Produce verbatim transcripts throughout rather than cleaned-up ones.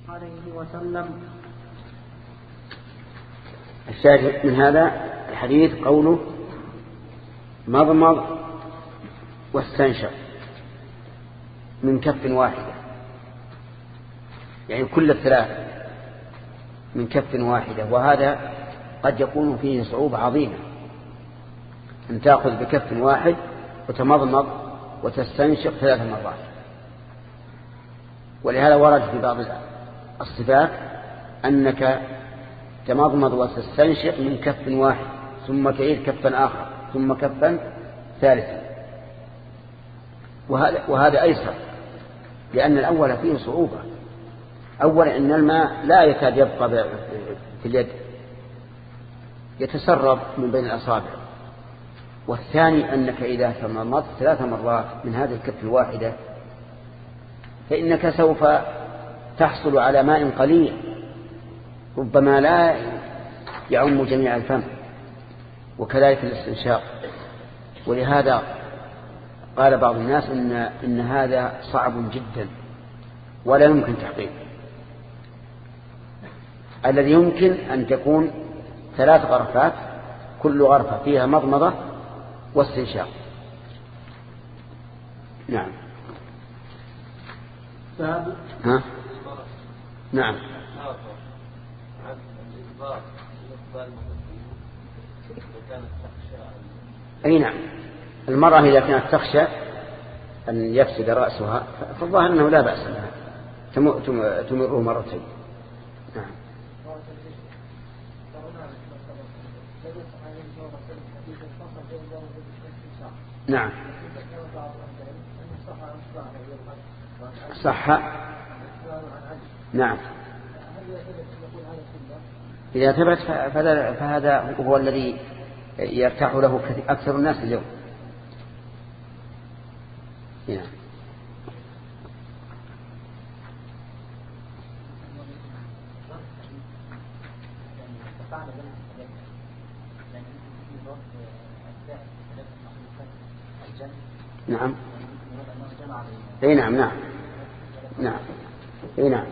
عليه وسلم. الشاهد من هذا الحديث قوله مضمض واستنشق من كف واحدة، يعني كل الثلاثة من كف واحدة، وهذا قد يكون فيه صعوبة عظيمة أن تأخذ بكف واحد وتمضمض وتستنشق ثلاث مرات. ولهذا ورد في بعض الصفات أنك تمضمض وتستنشق من كف واحد ثم تعيد كفا آخر ثم كفا ثالثا، وهذا, وهذا أيسر، لأن الأول فيه صعوبة. أولا أن الماء لا يكاد يبقى في اليد، يتسرب من بين الأصابع. والثاني أنك إذا تمضمضت ثلاث مرات من هذه الكف الواحدة فإنك سوف تحصل على ماء قليل ربما لا يعم جميع الفم، وكذلك الاستنشاق. ولهذا قال بعض الناس إن, إن هذا صعب جدا ولا يمكن تحقيقه. الذي يمكن أن تكون ثلاث غرفات كل غرفة فيها مضمضة واستنشاق. نعم. ها؟ نعم. أي نعم. المرأة إذا كانت تخشى أن يفسد رأسها فالظاهر أنه لا بأس لها تمره مرتين. نعم. نعم صح. نعم إذا ثبت فهذا هو الذي يرتاح له أكثر الناس اليوم. نعم. نعم. اي نعم. نعم. نعم. اي نعم.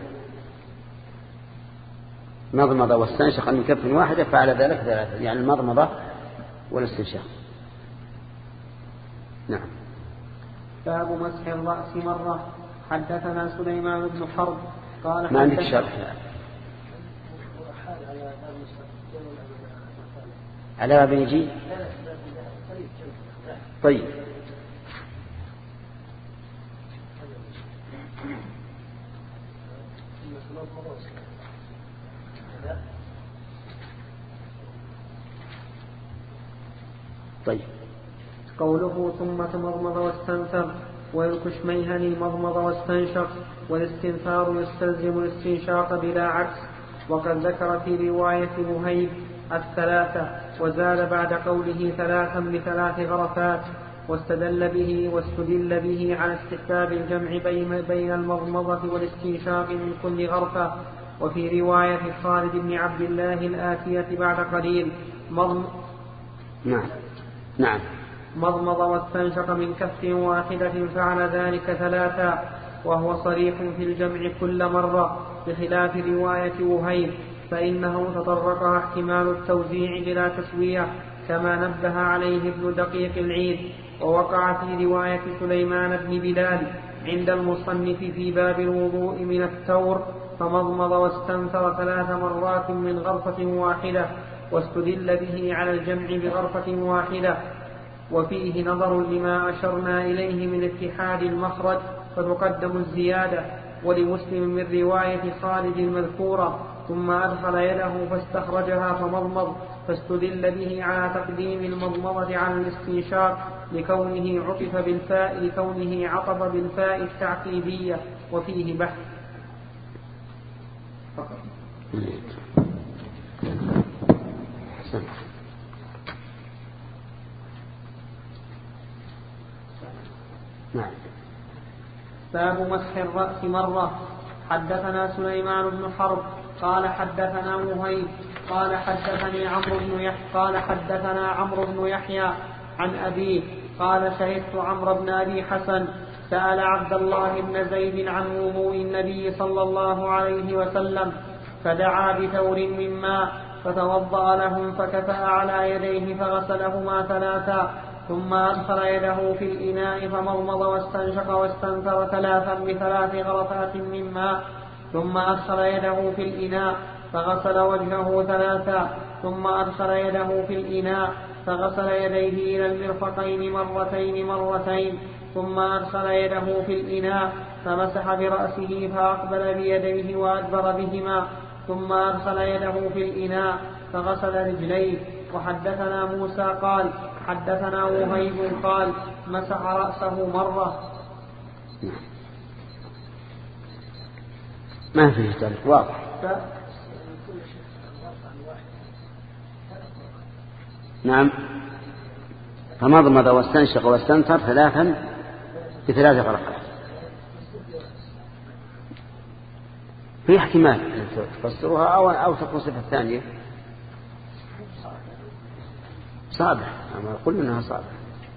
مضمضة واستنشق من كف واحدة فعل ذلك ثلاثة، يعني المضمضة والاستنشاق. نعم. باب مسح الرأس مرة. حدثنا سليمان بن حرب قال ما عندك شرح على باب يجي. طيب. طيب. قوله ثم تمضمض واستنثر والكشميهني مضمض واستنشق، والاستنثار يستلزم الاستنشاق بلا عكس. وقد ذكر في رواية مهيب الثلاثة وزاد بعد قوله ثلاثا بثلاث غرفات، واستدل به واستدل به على استحباب الجمع بين المضمضة والاستنشاق من كل غرفة. وفي رواية خالد بن عبد الله الآتية بعد قليل مضم... نعم. نعم. مضمض واستنشق من كف واحدة فعل ذلك ثلاثا، وهو صريح في الجمع كل مرة بخلاف رواية وهيب فإنه تطرقها احتمال التوزيع بلا تسوية كما نبه عليه ابن دقيق العيد. ووقع في رواية سليمان بن بلال عند المصنف في باب الوضوء من الثور فمضمض واستنثر ثلاث مرات من غرفة واحدة، واستدل به على الجمع بغرفة واحدة. وفيه نظر لما أشرنا إليه من اتحاد المخرج فتقدم الزيادة. ولمسلم من رواية خالد المذكورة ثم أدخل يده فاستخرجها فمضمض، فاستدل به على تقديم المضمضة عن الاستنشاق لكونه عطف بالفاء لكونه عطف بالفاء التعقيبية، وفيه بحث. نعم. باب مسح الرأس مرة. حدثنا سليمان بن حرب قال حدثنا مهيب قال حدثني عمرو بن يحيى قال حدثنا عمرو بن يحيى عن أبيه قال شهدت عمرو بن أبي حسن سأل عبد الله بن زيد عن وضوء النبي صلى الله عليه وسلم فدعا بثور من ماء فتوضأ لهم فكفأ على يديه فغسلهما ثلاثا ثم أدخل يده في الإناء فمضمض واستنشق واستنثر ثلاثا بثلاث غرفات من ماء ثم أدخل يده في الإناء فغسل وجهه ثلاثا ثم أدخل يده في الإناء فغسل يديه إلى المرفقين مرتين مرتين ثم أدخل يده في الإناء فمسح برأسه فأقبل بيديه وأدبر بهما ثم أدخل يده في الإناء فغسل رجليه. وحدثنا موسى قال حدثنا وهيب قال مسح رأسه مرة. ما فيه ذلك واضح. ف... نعم فمضمض واستنشق واستنثر ثلاثا بثلاث غرفات. في احتمال أن تفسرها أو, أو تكون صفة ثانية صابح. أما قل منها صابح.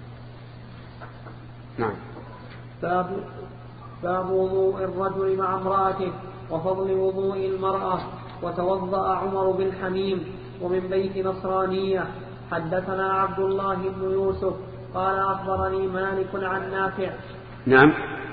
نعم. باب باب وضوء الرجل مع امرأته وفضل وضوء المرأة. وتوضأ عمر بالحميم ومن بيت نصرانية. حدثنا عبد الله بن يوسف قال أخبرني مالك عن نافع. نعم.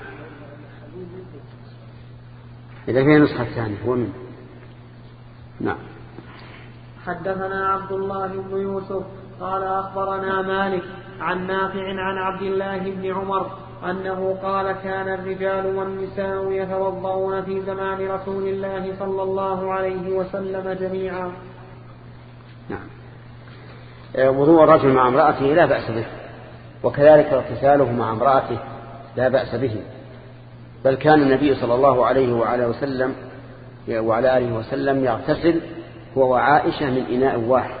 إذا في نسخة ثانية هو من. نعم. حدثنا عبد الله بن يوسف قال أخبرنا مالك عن نافع عن عبد الله بن عمر أنه قال كان الرجال والنساء يتوضؤون في زمان رسول الله صلى الله عليه وسلم جميعا. نعم. وضوء الرجل مع امرأته لا بأس به، وكذلك اغتساله مع امرأته لا بأس به، بل كان النبي صلى الله عليه وعلى وسلم وعلى آله وسلم يغتسل هو وعائشة من إناء واحد.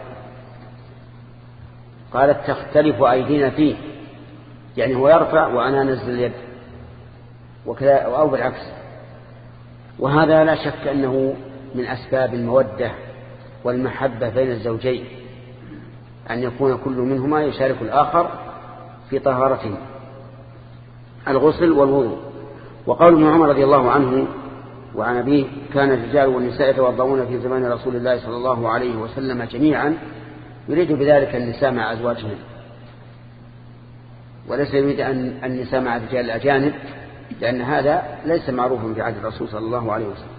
قالت تختلف أيدينا فيه، يعني هو يرفع وأنا أنزل اليد وكذا أو بالعكس. وهذا لا شك أنه من أسباب المودة والمحبة بين الزوجين، أن يكون كل منهما يشارك الآخر في طهارته الغسل والوضوء. وقول ابن عمر رضي الله عنه وعن أبيه كان الرجال والنساء يتوضؤون في زمان رسول الله صلى الله عليه وسلم جميعا، يريد بذلك النساء مع أزواجهم، وليس يريد أن النساء مع الرجال الأجانب، لأن هذا ليس معروفا في عهد الرسول صلى الله عليه وسلم.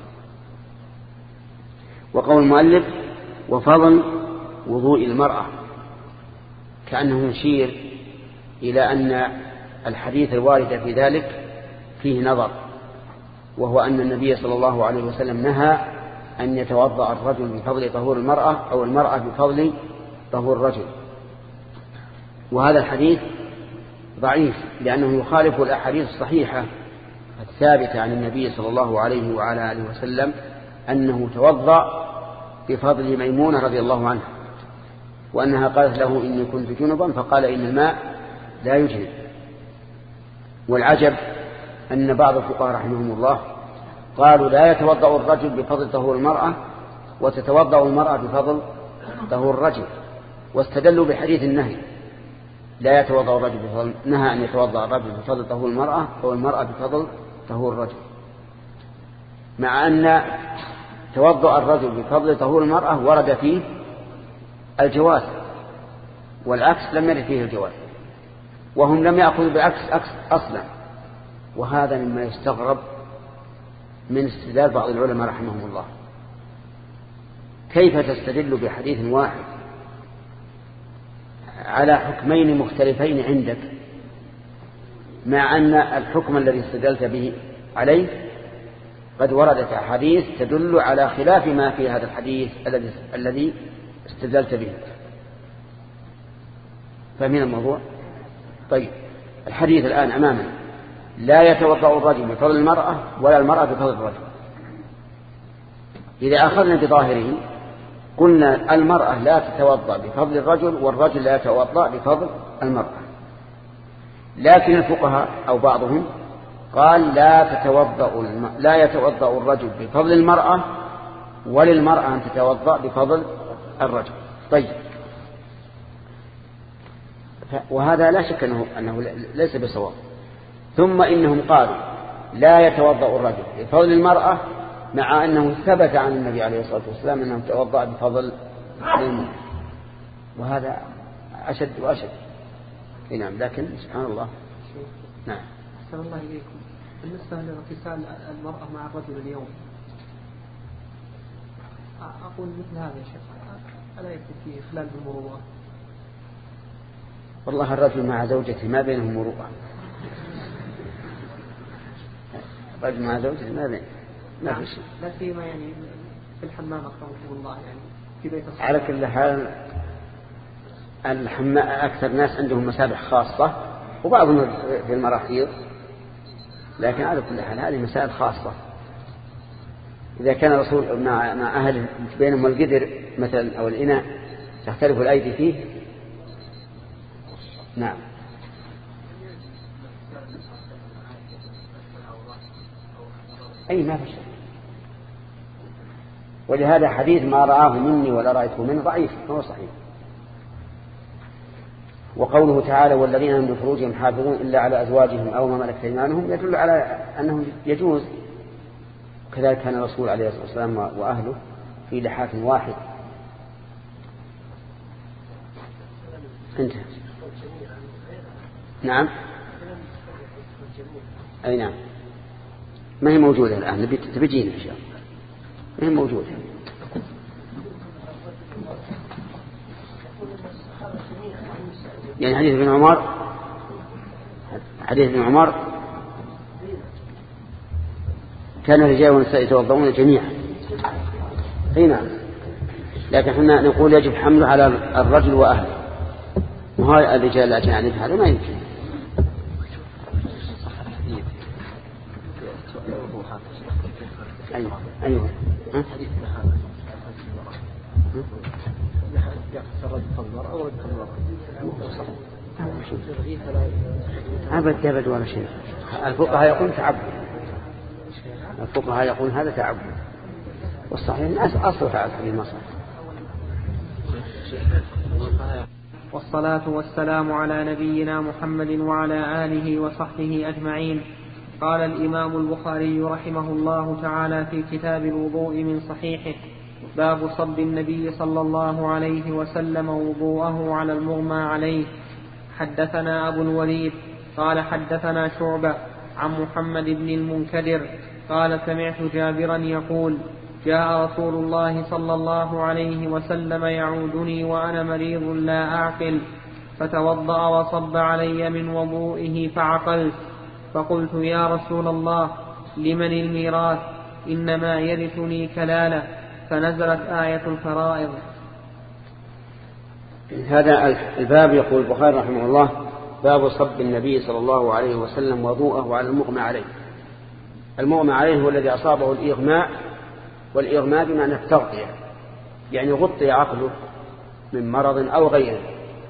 وقول المؤلف وفضل وضوء المرأة كأنه يشير إلى أن الحديث الوارد في ذلك فيه نظر، وهو أن النبي صلى الله عليه وسلم نهى أن يتوضأ الرجل بفضل طهور المرأة أو المرأة بفضل طهور الرجل. وهذا الحديث ضعيف لأنه يخالف الأحاديث الصحيحة الثابتة عن النبي صلى الله عليه وعلى آله وسلم أنه توضأ بفضل ميمونة رضي الله عنها، وأنها قالت له إني كنت جنبا فقال إن الماء لا يجنب. والعجب أن بعض الفقهاء رحمهم الله قالوا لا يتوضأ الرجل بفضل طهور المرأة وتتوضأ المرأة بفضل طهور الرجل، واستدلوا بحديث النهي لا يتوضأ الرجل بفضل، نهى أن يتوضأ الرجل بفضل طهور المرأة أو المرأة بفضل طهور الرجل، مع أن توضأ الرجل بفضل طهور المرأة ورد فيه الجواز، والعكس لم يرد فيه الجواز، وهم لم يأخذوا بالعكس أصلا. وهذا مما يستغرب من استدلال بعض العلماء رحمهم الله. كيف تستدل بحديث واحد على حكمين مختلفين عندك، مع أن الحكم الذي استدلت به عليه قد وردت أحاديث تدل على خلاف ما في هذا الحديث الذي استدلت به؟ فمن الموضوع. طيب الحديث الآن أمامنا لا يتوضأ الرجل بفضل المرأة ولا المرأة بفضل الرجل. إذا أخذنا بظاهره قلنا المرأة لا تتوضأ بفضل الرجل والرجل لا يتوضأ بفضل المرأة، لكن الفقهاء أو بعضهم قال لا تتوضأ الم... لا يتوضأ الرجل بفضل المرأة وللمرأة أن تتوضأ بفضل الرجل. طيب ف... وهذا لا شك أنه, أنه ليس بصواب. ثم إنهم قالوا لا يتوضأ الرجل بفضل المرأة، مع أنه ثبت عن النبي عليه الصلاة والسلام أنه توضأ بفضل المرأة، وهذا أشد وأشد. نعم، لكن سبحان الله. نعم. أحسن الله إليكم. بالنسبة لاغتسال المرأة مع الرجل اليوم، أقول مثل هذا يا شيخ، ألا يكون فيه إخلال بالمروءة؟ والله الرجل مع زوجته ما بينهم مروءة. الرجل مع زوجته ما بين ما في شيء. لا سيما يعني في الحمام أكرمكم الله، يعني في بيت الصلاة. على كل حال الحمام أكثر ناس عندهم مسابح خاصة، وبعضهم في المراحيض، لكن على كل حال هذه مسائل خاصة. إذا كان الرسول مع مع أهل بينهم القدر مثلا أو الإناء تختلف الأيدي فيه. نعم. أي ما في شيء. ولهذا حديث ما رآه مني ولا رأيته منه ضعيف، هو صحيح. وقوله تعالى والذين هم لفروجهم حافظون إلا على أزواجهم أو ما ملكت أيمانهم يدل على أنه يجوز. كذلك كان الرسول عليه الصلاة والسلام وأهله في لحاف واحد. انتهى. نعم. أي نعم. ما هي موجودة الآن، تبجينا إن شاء الله. ما هي موجودة. يعني حديث ابن عمر حديث ابن عمر كان الرجال والنساء يتوضؤون جميعا. اي نعم، لكن احنا نقول يجب حمله على الرجل واهله، وهاي الرجال الاجانب هذا ما يمكن. ايوه ايوه أبد أبد ولا شيء. الفقهاء يقول تعبد، الفقهاء يقول هذا تعبد، والصحيح الناس أصل تعبد في مصر. والصلاة والسلام على نبينا محمد وعلى آله وصحبه أجمعين. قال الإمام البخاري رحمه الله تعالى في كتاب الوضوء من صحيحه: باب صب النبي صلى الله عليه وسلم وضوءه على المغمى عليه. حدثنا أبو الوليد قال حدثنا شعبة عن محمد بن المنكدر قال سمعت جابرا يقول: جاء رسول الله صلى الله عليه وسلم يعودني وأنا مريض لا أعقل، فتوضأ وصب علي من وضوئه فعقلت، فقلت: يا رسول الله، لمن الميراث؟ إنما يرثني كلالة. فنزلت آية الفرائض. هذا الباب يقول البخاري رحمه الله: باب صب النبي صلى الله عليه وسلم وضوءه على المغمى عليه. المغمى عليه هو الذي أصابه الإغماء، والإغماء بمعنى التغطية، يعني غطي عقله من مرض أو غيره.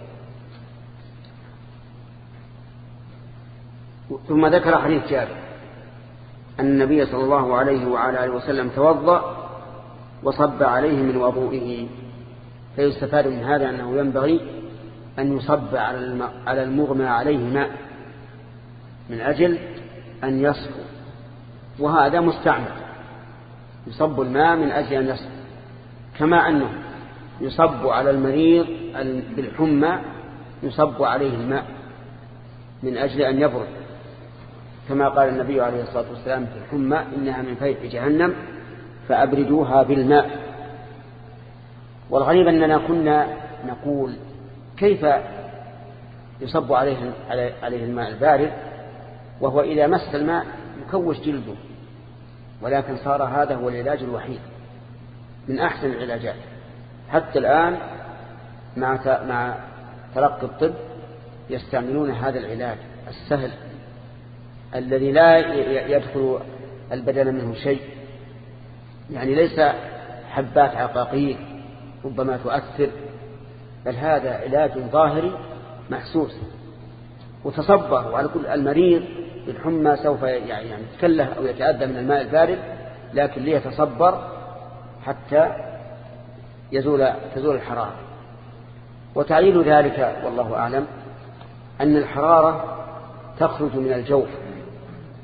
ثم ذكر حديث جابر أن النبي صلى الله عليه وعلى آله وسلم توضأ وصب عليه من وضوئه. فيستفاد من هذا أنه ينبغي أن يصب على المغمى عليه ماء من أجل أن يصفو، وهذا مستعمل، يصب الماء من أجل أن يصفو، كما أنه يصب على المريض بالحمى يصب عليه الماء من أجل أن يبرد، كما قال النبي عليه الصلاة والسلام في الحمى: إنها من فيح جهنم فأبردوها بالماء. والغريب أننا كنا نقول كيف يصب عليه عليه الماء البارد وهو إذا مس الماء يكوش جلده، ولكن صار هذا هو العلاج الوحيد من أحسن العلاجات. حتى الآن مع مع تلقي الطب يستعملون هذا العلاج السهل الذي لا يدخل البدن منه شيء، يعني ليس حبات عقاقير ربما تؤثر، بل هذا علاج ظاهري محسوس. وتصبر على كل المريض بالحمى سوف يعني يتكله أو يتأذى من الماء البارد، لكن ليتصبر حتى يزول تزول الحرارة. وتعليل ذلك والله أعلم أن الحرارة تخرج من الجوف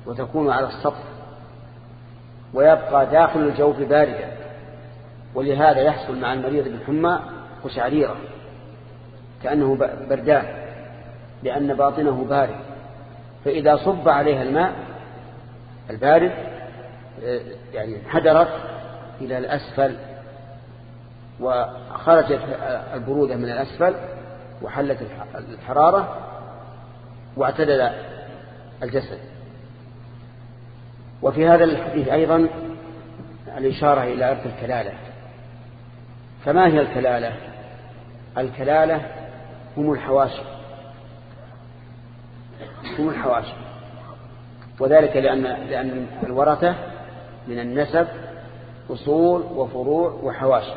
وتكون على السطح ويبقى داخل الجوف باردا، ولهذا يحصل مع المريض بالحمى قشعريرة كأنه بردان لأن باطنه بارد، فإذا صب عليها الماء البارد يعني انحدرت إلى الأسفل وخرجت البرودة من الأسفل وحلت الحرارة واعتدل الجسد. وفي هذا الحديث أيضا الإشارة إلى إرث الكلالة. فما هي الكلالة؟ الكلالة هم الحواشي، هم الحواشي، وذلك لأن, لأن الورثة من النسب أصول وفروع وحواشي،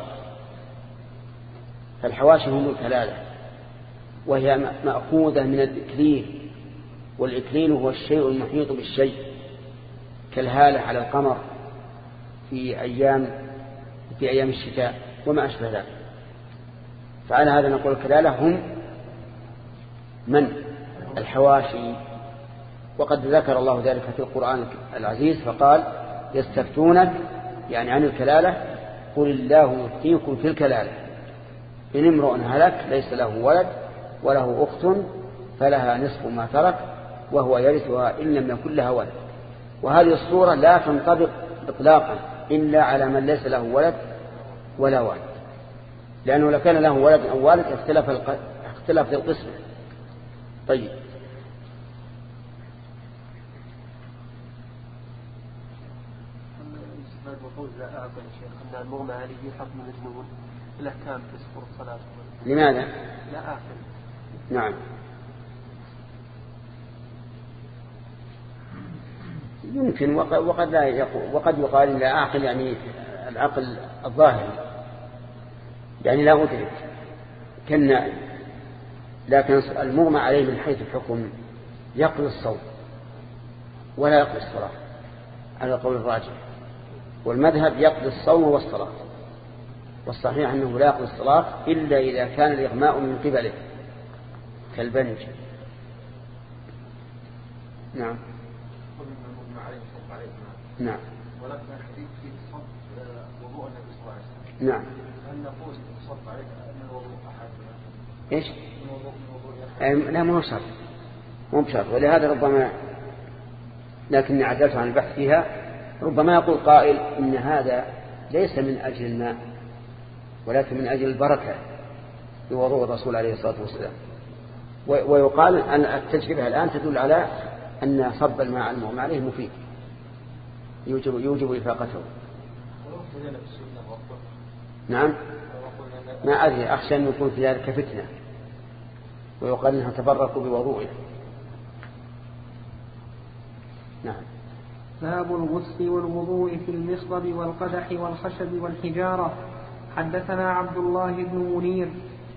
فالحواشي هم الكلالة، وهي مأخوذة من الإكليل، والإكليل هو الشيء المحيط بالشيء كالهالة على القمر في أيام في أيام الشتاء وما أشبه ذلك. فعلى هذا نقول الكلالة هم من الحواشي. وقد ذكر الله ذلك في القرآن العزيز فقال يستفتونك يعني عن الكلالة قل الله يفتيكم في الكلالة إن امرؤ هلك ليس له ولد وله أخت فلها نصف ما ترك وهو يرثها إن لم يكن لها ولد. وهذه الصورة لا تنطبق إطلاقا إلا على من ليس له ولد ولا والد، لأنه لو كان له ولد أو والد اختلف اختلف القسم. طيب، لا أعقل شيخ أن المغمى عليه حكم مجنون الأحكام تسقط الصلاة. لماذا؟ لا أعقل. نعم، يمكن وقد لا يقول، وقد يقال لا أعقل يعني العقل الظاهر يعني لا أدرك كالنائم، لكن المغمى عليه من حيث الحكم يقضي الصوم ولا يقضي الصلاة على قول الراجح، والمذهب يقضي الصوم والصلاة، والصحيح أنه لا يقضي الصلاة إلا إذا كان الإغماء من قبله كالبنج. نعم نعم ولكن الحديث فيه صب وضوء النبي صلى الله عليه وسلم. نعم. هل نقول صب عليك من وضوء أحد؟ إيش؟ من وضوء من وضوء لا مو شرط، مو بشرط، ولهذا ربما لكني عدلت عن البحث فيها ربما يقول قائل إن هذا ليس من أجل الماء ولكن من أجل البركة بوضوء الرسول عليه الصلاة والسلام، ويقال أن التجربة الآن تدل على أن صب الماء المغمى عليه مفيد يوجب, يوجب إفاقته. نعم، ما أدري، أخشى أن يكون في ذلك فتنة ويقال أنها تبركوا بوضوئه. نعم. باب الغسل والوضوء في المصبب والقدح والخشب والحجارة. حدثنا عبد الله بن منير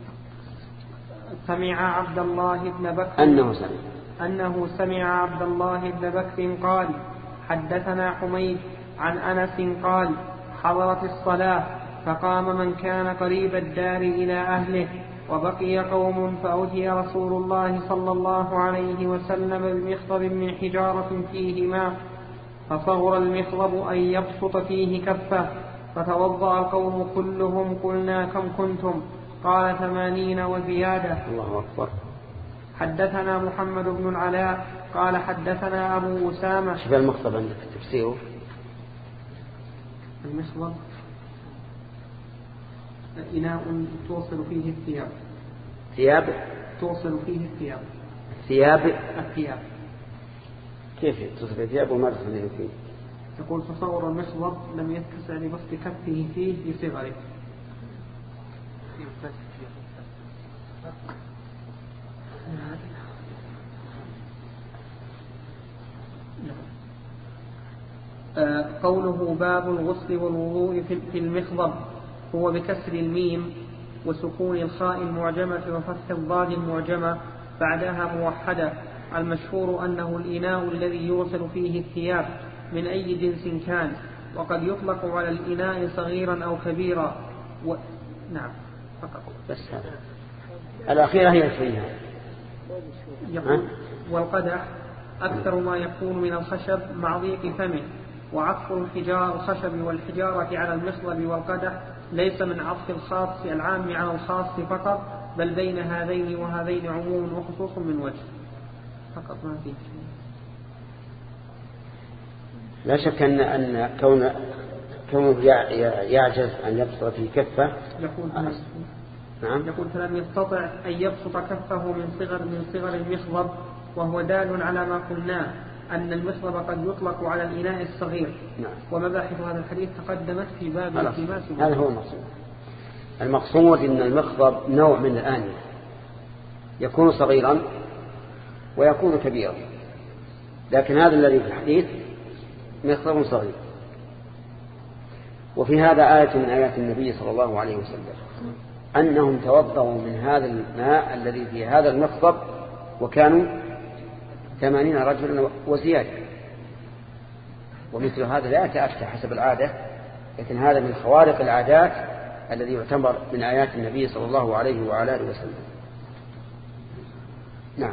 سمع عبد الله بن بكر أنه سمع أنه سمع عبد الله بن بكر قال حدثنا حميد عن أنس قال حضرت الصلاة فقام من كان قريب الدار إلى أهله وبقي قوم فأتي رسول الله صلى الله عليه وسلم بمخضب من حجارة فيه ماء فصغر المخضب أن يبسط فيه كفه فتوضأ القوم كلهم قلنا كم كنتم؟ قال ثمانين وزيادة. الله أكبر. حدثنا محمد بن العلاء قال حدثنا أبو أسامة. شوف المخضب عندك تفسيره. المخضب إناء توصل فيه الثياب. ثياب توصل فيه الثياب. ثياب الثياب كيف توصل فيه الثياب وما توصل فيه؟ يقول تصور المخضب لم يتسع لبسط كفه فيه بصغره. آه قوله باب الغسل والوضوء في المخضب هو بكسر الميم وسكون الخاء المعجمة وفتح الضاد المعجمة بعدها موحدة. المشهور أنه الإناء الذي يغسل فيه الثياب من أي جنس كان، وقد يطلق على الإناء صغيرا أو كبيرا و... نعم فقط. بس هذا الأخيرة هي فيها. يقول والقدح أكثر ما يكون من الخشب مع ضيق فمه. وعطف الحجار الخشب والحجارة على المصلب والقدح ليس من عطف الخاص العام على الخاص فقط، بل بين هذين وهذين عموم وخصوص من وجه فقط، ما فيه. لا شك أن أن كون كونه يعجز أن يبسط في كفه يقول آه. نعم يقول فلم يستطع أن يبسط كفه من صغر من صغر المخضب، وهو دال على ما قلناه أن المخضب قد يطلق على الإناء الصغير. نعم. ومباحث هذا الحديث تقدمت في باب التماس. هذا هو المقصود. المقصود أن المخضب نوع من الآنية يكون صغيرا ويكون كبيرا، لكن هذا الذي في الحديث مخضب صغير. وفي هذا آية من آيات النبي صلى الله عليه وسلم أنهم توضأوا من هذا الماء الذي في هذا المخضب وكانوا ثمانين رجلا وزيادة. ومثل هذا لا يتأتى حسب العادة، لكن هذا من خوارق العادات الذي يعتبر من آيات النبي صلى الله عليه وعلى آله وسلم. نعم.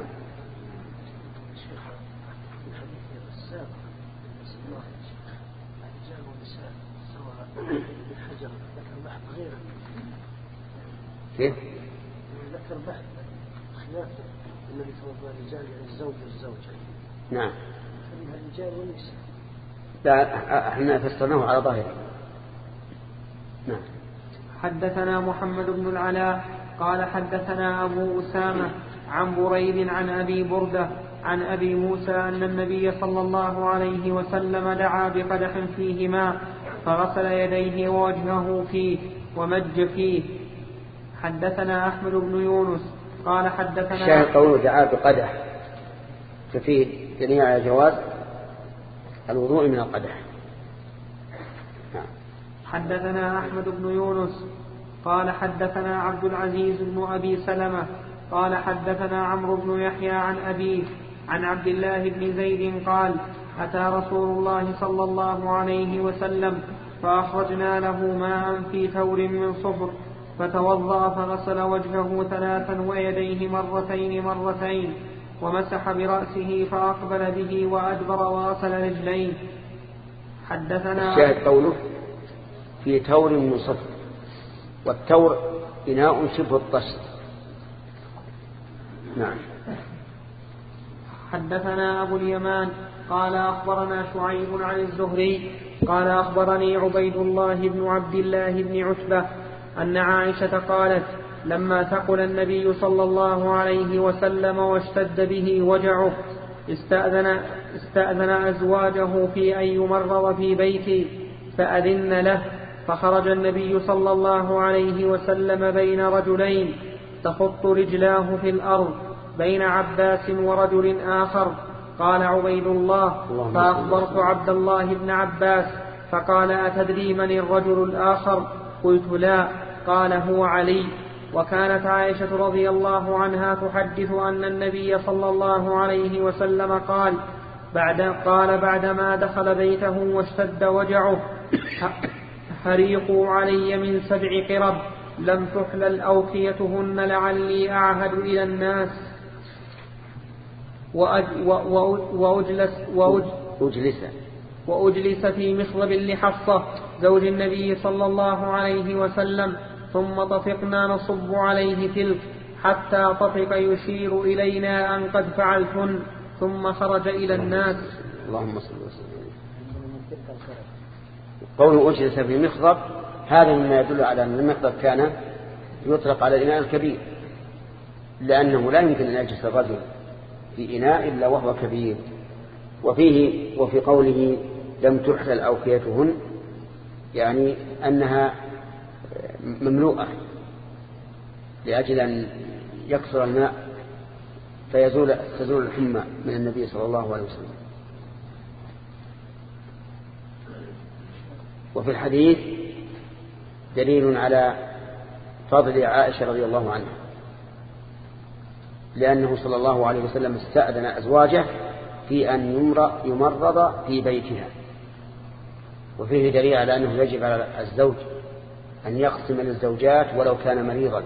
كيف؟ ذكر بحث خلاف النبي صلى الله عليه وسلم عن الزوج والزوجة. نعم. الرجال والنساء. لا احنا فسرناه على ظاهره. نعم. حدثنا محمد بن العلاء قال حدثنا أبو أسامة عن بريد عن أبي بردة عن أبي موسى أن النبي صلى الله عليه وسلم دعا بقدح فيه ماء فغسل يديه ووجهه فيه ومج فيه. حدثنا أحمد بن يونس قال حدثنا الشاهد قوله دعا بقدح ففيه دليل على جواز الوضوء من القدح. حدثنا أحمد بن يونس قال حدثنا عبد العزيز بن أبي سلمة قال حدثنا عمرو بن يحيى عن أبيه عن عبد الله بن زيد قال أتى رسول الله صلى الله عليه وسلم فأخرجنا له ماء في ثور من صفر فتوضأ فغسل وجهه ثلاثا ويديه مرتين مرتين ومسح برأسه فأقبل به وأدبر وغسل رجليه. حدثنا الشاهد قوله في تور من صفر، والتور إناء شبه الطشت. نعم. حدثنا أبو اليمان قال أخبرنا شعيب عن الزهري قال أخبرني عبيد الله بن عبد الله بن عتبة أن عائشة قالت لما ثقل النبي صلى الله عليه وسلم واشتد به وجعه استأذن, استأذن أزواجه في أن يمرض في بيتي فأذن له، فخرج النبي صلى الله عليه وسلم بين رجلين تخط رجلاه في الأرض بين عباس ورجل آخر. قال عبيد الله فأخبرت عبد الله بن عباس فقال أتدري من الرجل الآخر؟ قلت لا. قال هو علي. وكانت عائشة رضي الله عنها تحدث أن النبي صلى الله عليه وسلم قال بعد قال بعدما دخل بيته واشتد وجعه حريقوا علي من سبع قرب لم تحلل أوكيتهن لعلي أعهد إلى الناس وأجلس, وأجلس, وأجلس في مخضب لحفصة زوج النبي صلى الله عليه وسلم ثم طفقنا نصب عليه تلك حتى طفق يشير إلينا أن قد فعلتن ثم خرج إلى الناس. اللهم صل وسلم. قوله أجلس في مخضب هذا مما يدل على أن المخضب كان يطلق على الإناء الكبير، لأنه لا يمكن أن يجلس الرجل في إناء إلا وهو كبير. وفيه وفي قوله لم تحلل أوكيتهن يعني أنها مملوءة لأجل أن يكثر الماء فيزول تزول الحمى من النبي صلى الله عليه وسلم. وفي الحديث دليل على فضل عائشة رضي الله عنها، لأنه صلى الله عليه وسلم استأذن أزواجه في أن يمرض في بيتها. وفيه دليل على أنه يجب على الزوج أن يقسم للزوجات ولو كان مريضا،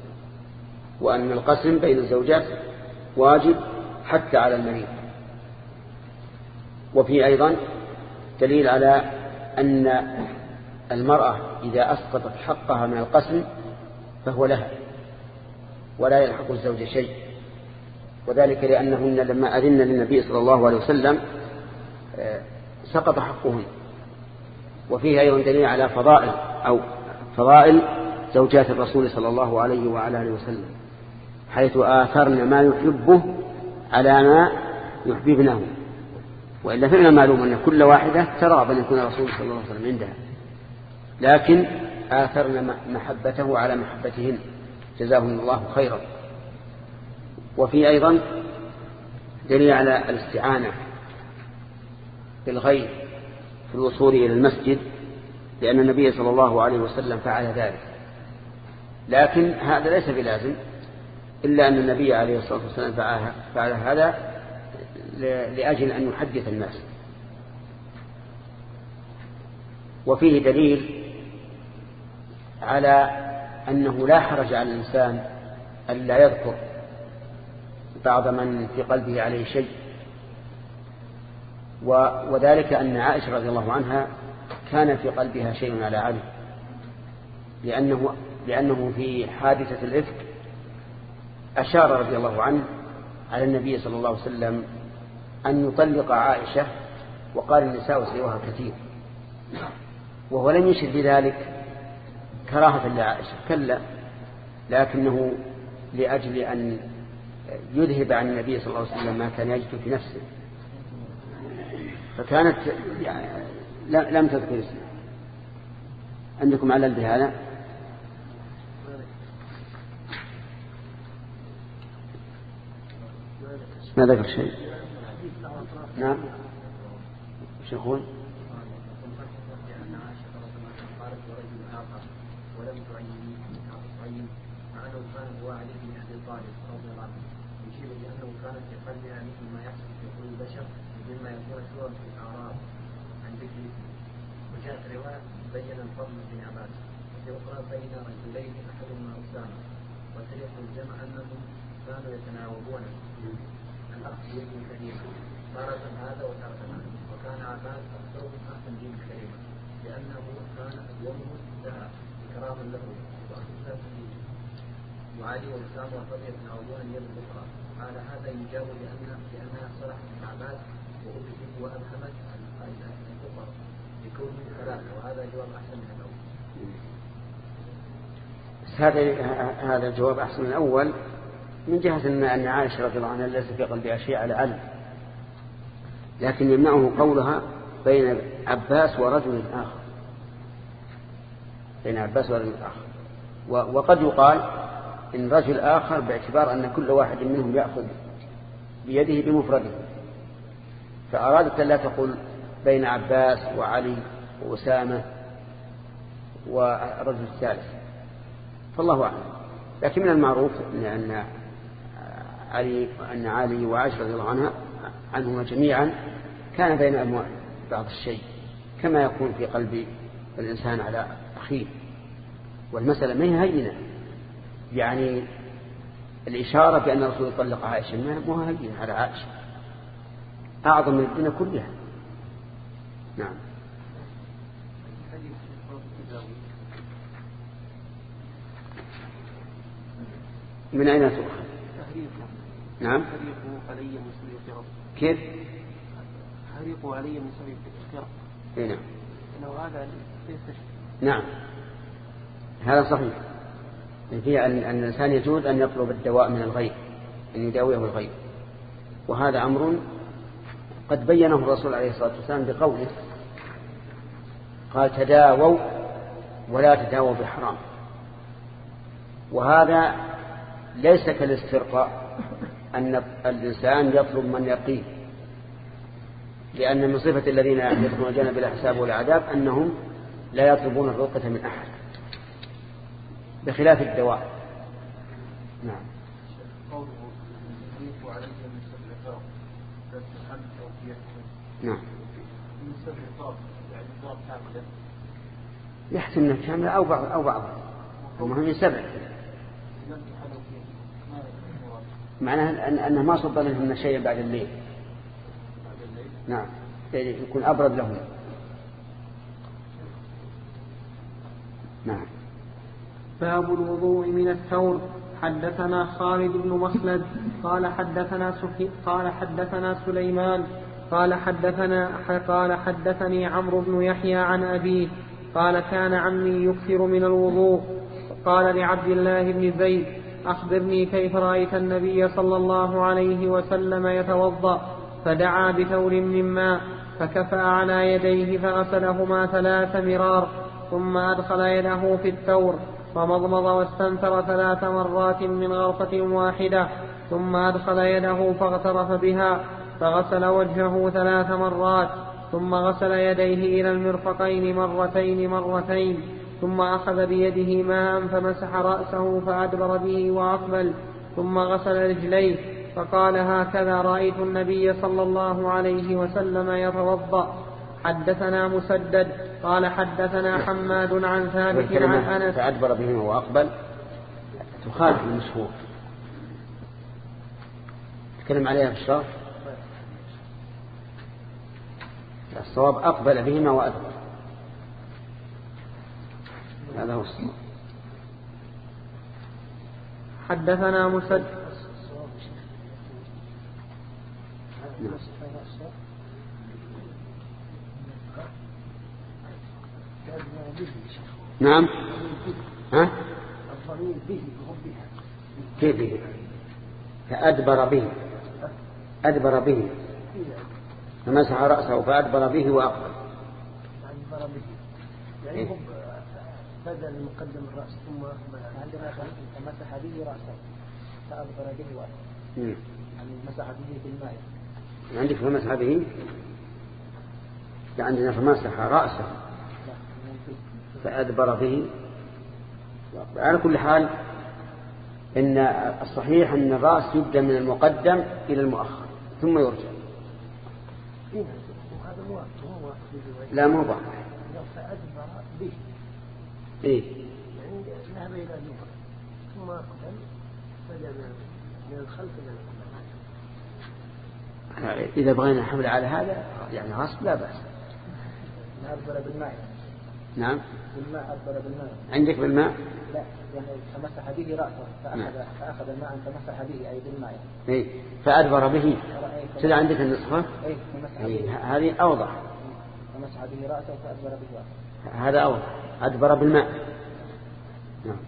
وأن القسم بين الزوجات واجب حتى على المريض. وفي أيضا دليل على أن المرأة إذا أسقطت حقها من القسم فهو لها ولا يلحق الزوج شيء، وذلك لأنهن لما أذن للنبي صلى الله عليه وسلم سقط حقهن. وفيه أيضا دليل على فضائل أو فضائل زوجات الرسول صلى الله عليه وعلى آله وسلم، حيث آثرن ما يحبه على ما يحببنه، وإلا فإن المعلوم أن كل واحدة ترغب أن يكون الرسول صلى الله عليه وسلم عندها، لكن آثرن محبته على محبتهن جزاهم الله خيرا. وفي أيضا دليل على الاستعانة بالغير في الوصول إلى المسجد، لأن النبي صلى الله عليه وسلم فعل ذلك، لكن هذا ليس بلازم، إلا أن النبي عليه الصلاة والسلام فعل هذا لأجل أن يحدث الناس. وفيه دليل على أنه لا حرج على الإنسان ألا يذكر بعض من في قلبه عليه شيء، وذلك أن عائشة رضي الله عنها كان في قلبها شيء على علي، لأنه, لأنه في حادثة الإفك أشار رضي الله عنه على النبي صلى الله عليه وسلم أن يطلق عائشة، وقال النساء سيوها كثير، وهو لم يشر بذلك كراهة لعائشة كلا، لكنه لأجل أن يذهب عن النبي صلى الله عليه وسلم ما كان يجد في نفسه، فكانت يعني لم تذكر اسمه. عندكم علل بهذا؟ ما ذكر شيء. نعم ايش يقول؟ ولم تعين مع انه كان هو علي بن ابي طالب رضي الله عنه، يشير بانه كانت في قلبها مثل ما يحصل في قلوب البشر مما يكون شعور في الاعراض عن ذكر اسمه. وجاءت روايه بين الفضل بن عباس، وفي اخرى بين رجلين احدهما اسامه، وتاريخ الجمع انهم كانوا يتناوبون الاخذ بيد كريمه تارة هذا وتارة هذا، وكان عباس اكثرهم اخذا بيد كريمه لانه كان اقومه لها كراما له وأخذت وعلي والإسلام وفضل يتناولون اليد الأخرى. على هذا يجاب لأن لأنها صلحت مع عباس وأبهت وأبهمت الأخرى لكونه ثلاثة، وهذا جواب أحسن من الأول. هذا هذا الجواب أحسن من الأول من جهة أن عائشة رضي الله عنها ليس في قلبها شيء على علم، لكن يمنعه قولها بين عباس ورجل آخر، بين عباس ورجل آخر. وقد يقال إن رجل آخر باعتبار أن كل واحد منهم يأخذ بيده بمفرده، فأرادت أن لا تقول بين عباس وعلي وأسامة ورجل الثالث، فالله أعلم. لكن من المعروف أن علي أن علي وعائشة رضي الله عنها عنهما جميعا كان بين أموال بعض الشيء كما يكون في قلب الإنسان على أخيه، والمسألة ما هي هينة، يعني الإشارة بأن الرسول طلق عائشة ما هي هينة على عائشة، أعظم من الدنيا كلها. نعم. من أين تؤخذ؟ نعم. كيف؟ حريقوا علي من سبيل الكرة. إيه نعم. إنه هذا يستشفى. نعم هذا صحيح، فيه أن الإنسان يجوز أن يطلب الدواء من الغير، أن يداويه الغير، وهذا أمر قد بينه الرسول عليه الصلاة والسلام بقوله قال تداووا ولا تداووا بحرام، وهذا ليس كالاسترقاء أن الإنسان يطلب من يقيه، لأن من صفة الذين يدخلون الجنة بلا حساب ولا عذاب أنهم لا يطلبون الرقة من أحد بخلاف الدواء. نعم. نعم. يحتم انه كامل أو بعض أو بعض المهم سبع، معناه أنه ما صب لهم شيئا بعد الليل. نعم حتى يكون أبرد لهم. نعم. باب الوضوء من الثور. حدثنا خالد بن مخلد قال حدثنا سفي قال حدثنا سليمان قال حدثنا قال حدثني عمرو بن يحيى عن أبيه قال كان عمي يكثر من الوضوء. قال لعبد الله بن زيد أخبرني كيف رأيت النبي صلى الله عليه وسلم يتوضأ؟ فدعا بثور من ماء فكفأ على يديه فغسلهما ثلاث مرار ثم أدخل يده في الثور فمضمض واستنثر ثلاث مرات من غرفة واحدة ثم أدخل يده فاغترف بها فغسل وجهه ثلاث مرات ثم غسل يديه إلى المرفقين مرتين مرتين ثم أخذ بيده ماء فمسح رأسه فأدبر به وأقبل ثم غسل رجليه فقال هكذا رأيت النبي صلى الله عليه وسلم يتوضأ. حدثنا مسدد قال حدثنا حماد عن ثابت عن أنس. فأدبر به وأقبل تخالف المشهور، تكلم عليها في الشرح. الصواب أقبل بهما وأدبر، هذا هو الصواب. حدثنا مسدد نعم. ها؟ كيف به؟ فأدبر به أدبر به فمسح رأسه فأدبر به وأقبل. أدبر به يعني بدل مقدم الرأس ثم عندنا فمسح به رأسه فأدبر به وأقبل، يعني مسح به في الماء. عندك فمسح به، عندنا فمسح رأسه فأدبر به. على كل حال إن الصحيح أن الرأس يبدأ من المقدم إلى المؤخر ثم يرجع. لا مو ضع فأدبر به إيه يعني ذهب إلى المؤخر ثم أقبل بدأ من الخلف إلى الأمام. إذا بغينا نحمل على هذا يعني غصب لا بأس. أدبر بالماء. نعم بالماء أدبر بالماء. عندك بالماء؟ لا يعني فمسح به رأسه فأخذ, نعم. فأخذ الماء فمسح به أي بالماء. إيه فأدبر به كذا عندك النسخة. إيه إيه هذه أوضح. فمسح به رأسه فأدبر به رأسه. هذا أوضح. أدبر بالماء. نعم.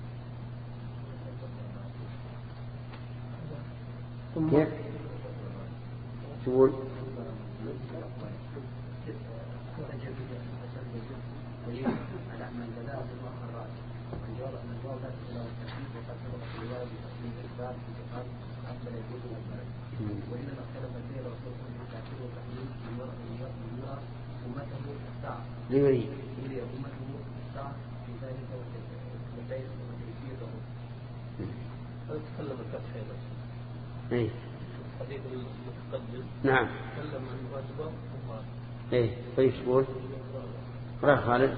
كيف تقول؟ ليري تكلم الفتح هذا ايه حديث المتقدم. نعم تكلم عن الواجبة ثم ايه طيب تقول قرأ خالد.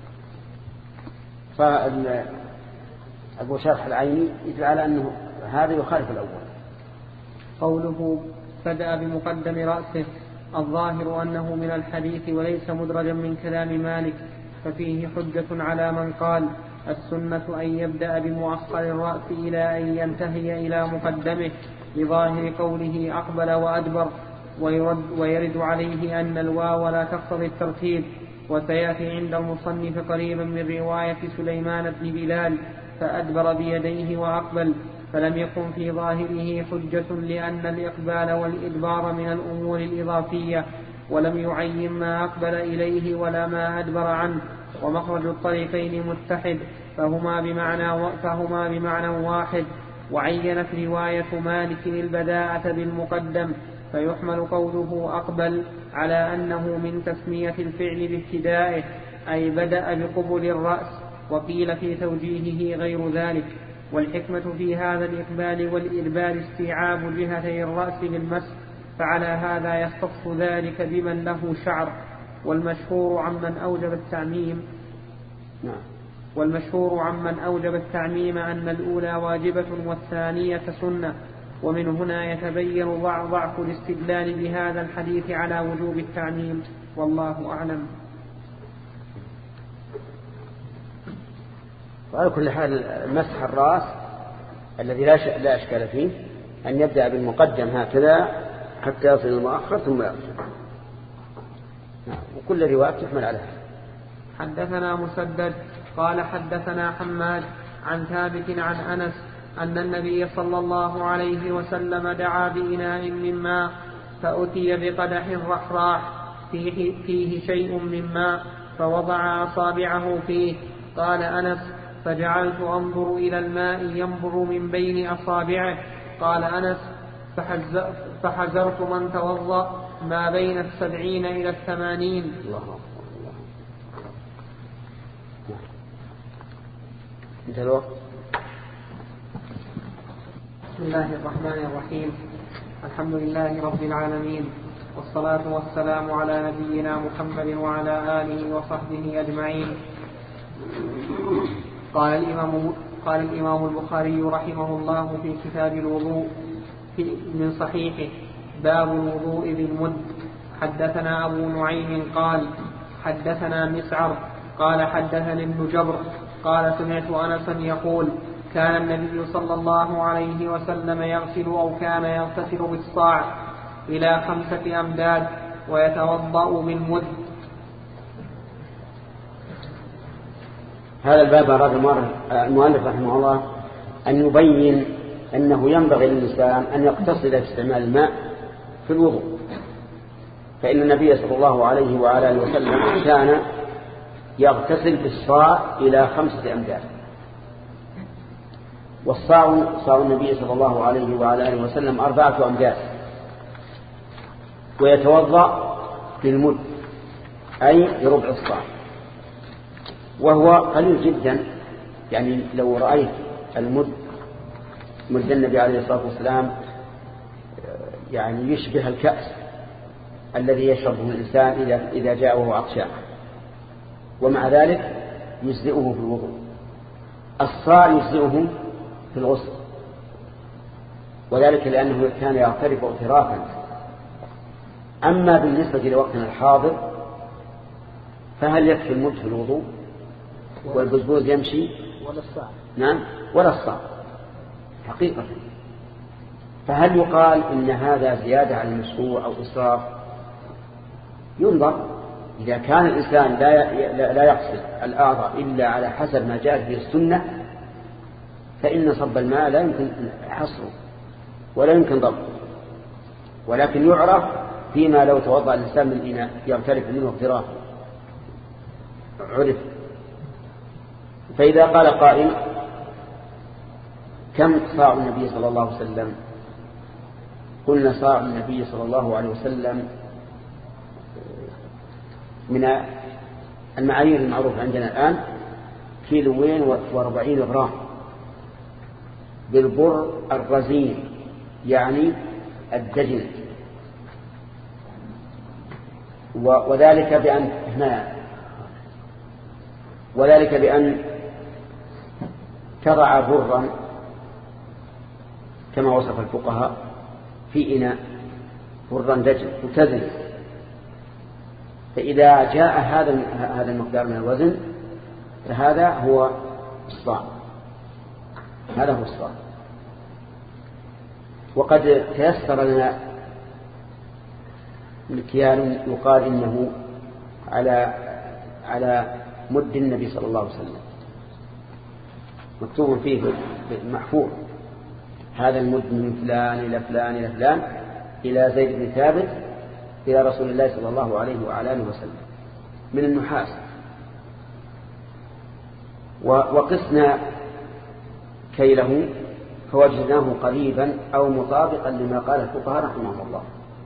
فأبو شرح العيني يدل على أنه هذا يخالف الأول. قوله بدأ بمقدم رأسه الظاهر أنه من الحديث وليس مدرجا من كلام مالك، ففيه حجة على من قال السنة أن يبدأ بمؤخر الرأس إلى أن ينتهي إلى مقدمه بظاهر قوله أقبل وأدبر، ويرد, ويرد عليه أن الواو لا تقتضي الترتيب. وسيأتي عند المصنف قريبا من رواية سليمان بن بلال فأدبر بيديه وأقبل، فلم يكن في ظاهره حجة لأن الإقبال والإدبار من الأمور الإضافية، ولم يعين ما أقبل إليه ولا ما أدبر عنه، ومخرج الطريقين متحد فهما بمعنى, فهما بمعنى واحد. وعينت رواية مالك البداءة بالمقدم، فيحمل قوله أقبل على أنه من تسمية الفعل بابتدائه أي بدأ بقبل الرأس، وقيل في توجيهه غير ذلك. والحكمة في هذا الإقبال والإدبار استيعاب جهتي الرأس بالمسح، فعلى هذا يختص ذلك بمن له شعر. والمشهور عمن أوجب التعميم نعم. والمشهور عمن أوجب التعميم أن الأولى واجبة والثانية سنة، ومن هنا يتبين ضعف الاستدلال بهذا الحديث على وجوب التعميم، والله أعلم. وعلى كل حال مسح الرأس الذي لا لا أشكال فيه أن يبدأ بالمقدم هكذا حتى يصل المؤخر ثم يرجع، وكل رواية تحمل عليها. حدثنا مسدد قال حدثنا حماد عن ثابت عن أنس أن النبي صلى الله عليه وسلم دعا بإناء من ماء فأتي بقدح رحراح فيه, فيه شيء من ماء فوضع أصابعه فيه. قال أنس فجعلت أنظر إلى الماء ينبر من بين أصابعه. قال أنس فحذرت من توضأ ما بين السبعين إلى الثمانين. انتهى الوقت. بسم الله الرحمن الرحيم. الحمد لله رب العالمين، والصلاة والسلام على نبينا محمد وعلى آله وصحبه أجمعين. قال الإمام, قال الإمام البخاري رحمه الله في كتاب الوضوء من صحيحه باب الوضوء بالمد. حدثنا أبو نعيم قال حدثنا مسعر قال حدثني ابن جبر قال سمعت أنسا يقول كان النبي صلى الله عليه وسلم يغسل أو كان يغتسل بالصاع إلى خمسة أمداد ويتوضأ بالمد. هذا الباب أراد المؤلف رحمه الله أن يبين أنه ينبغي للإنسان أن يقتصد باستعمال الماء في الوضوء، فإن النبي صلى الله عليه وعلى آله وسلم كان يغتسل بالصاع إلى خمسة أمداد، والصاع صاع النبي صلى الله عليه وعلى آله وسلم أربعة أمداد، ويتوضأ بالمد أي بربع الصاع، وهو قليل جدا. يعني لو رأيت المد مد النبي عليه الصلاة والسلام يعني يشبه الكأس الذي يشربه الإنسان إذا إذا جاءه عطشان، ومع ذلك يجزئه في الوضوء. الصاع يجزئه في الغسل، وذلك لأنه كان يغترف اغترافا. أما بالنسبة لوقتنا الحاضر فهل يكفي المد في الوضوء والبزبوز يمشي؟ ولا الصاع؟ نعم، ولا الصاع حقيقة. فهل يقال إن هذا زيادة على المشروع أو إسراف؟ ينظر. إذا كان الإنسان لا لا يقصد الأعضاء إلا على حسب ما جاءت به السنة فإن صب الماء لا يمكن حصره ولا يمكن ضبطه، ولكن يعرف فيما لو توضأ الإنسان من إناء يغترف منه اغتراف عرف. فإذا قال قائل كم صاع النبي صلى الله عليه وسلم؟ قلنا صاع النبي صلى الله عليه وسلم من المعايير المعروفة عندنا الآن كيلوين واربعين غرام بالبر الرزين، يعني الدجن، وذلك بأن هنا وذلك بأن تضع برا كما وصف الفقهاء في إناء برا دجن وتزن، فإذا جاء هذا هذا المقدار من الوزن فهذا هو الصاع، هذا هو الصاع. وقد تيسر لنا مكيال يقال إنه على على مد النبي صلى الله عليه وسلم، مكتوب فيه محفوظ هذا المد من فلان إلى فلان إلى فلان إلى زيد بن ثابت إلى رسول الله صلى الله عليه وعلى آله وسلم من النحاس. وقسنا كيله فوجدناه قريبا أو مطابقا لما قال الفقهاء رحمه الله.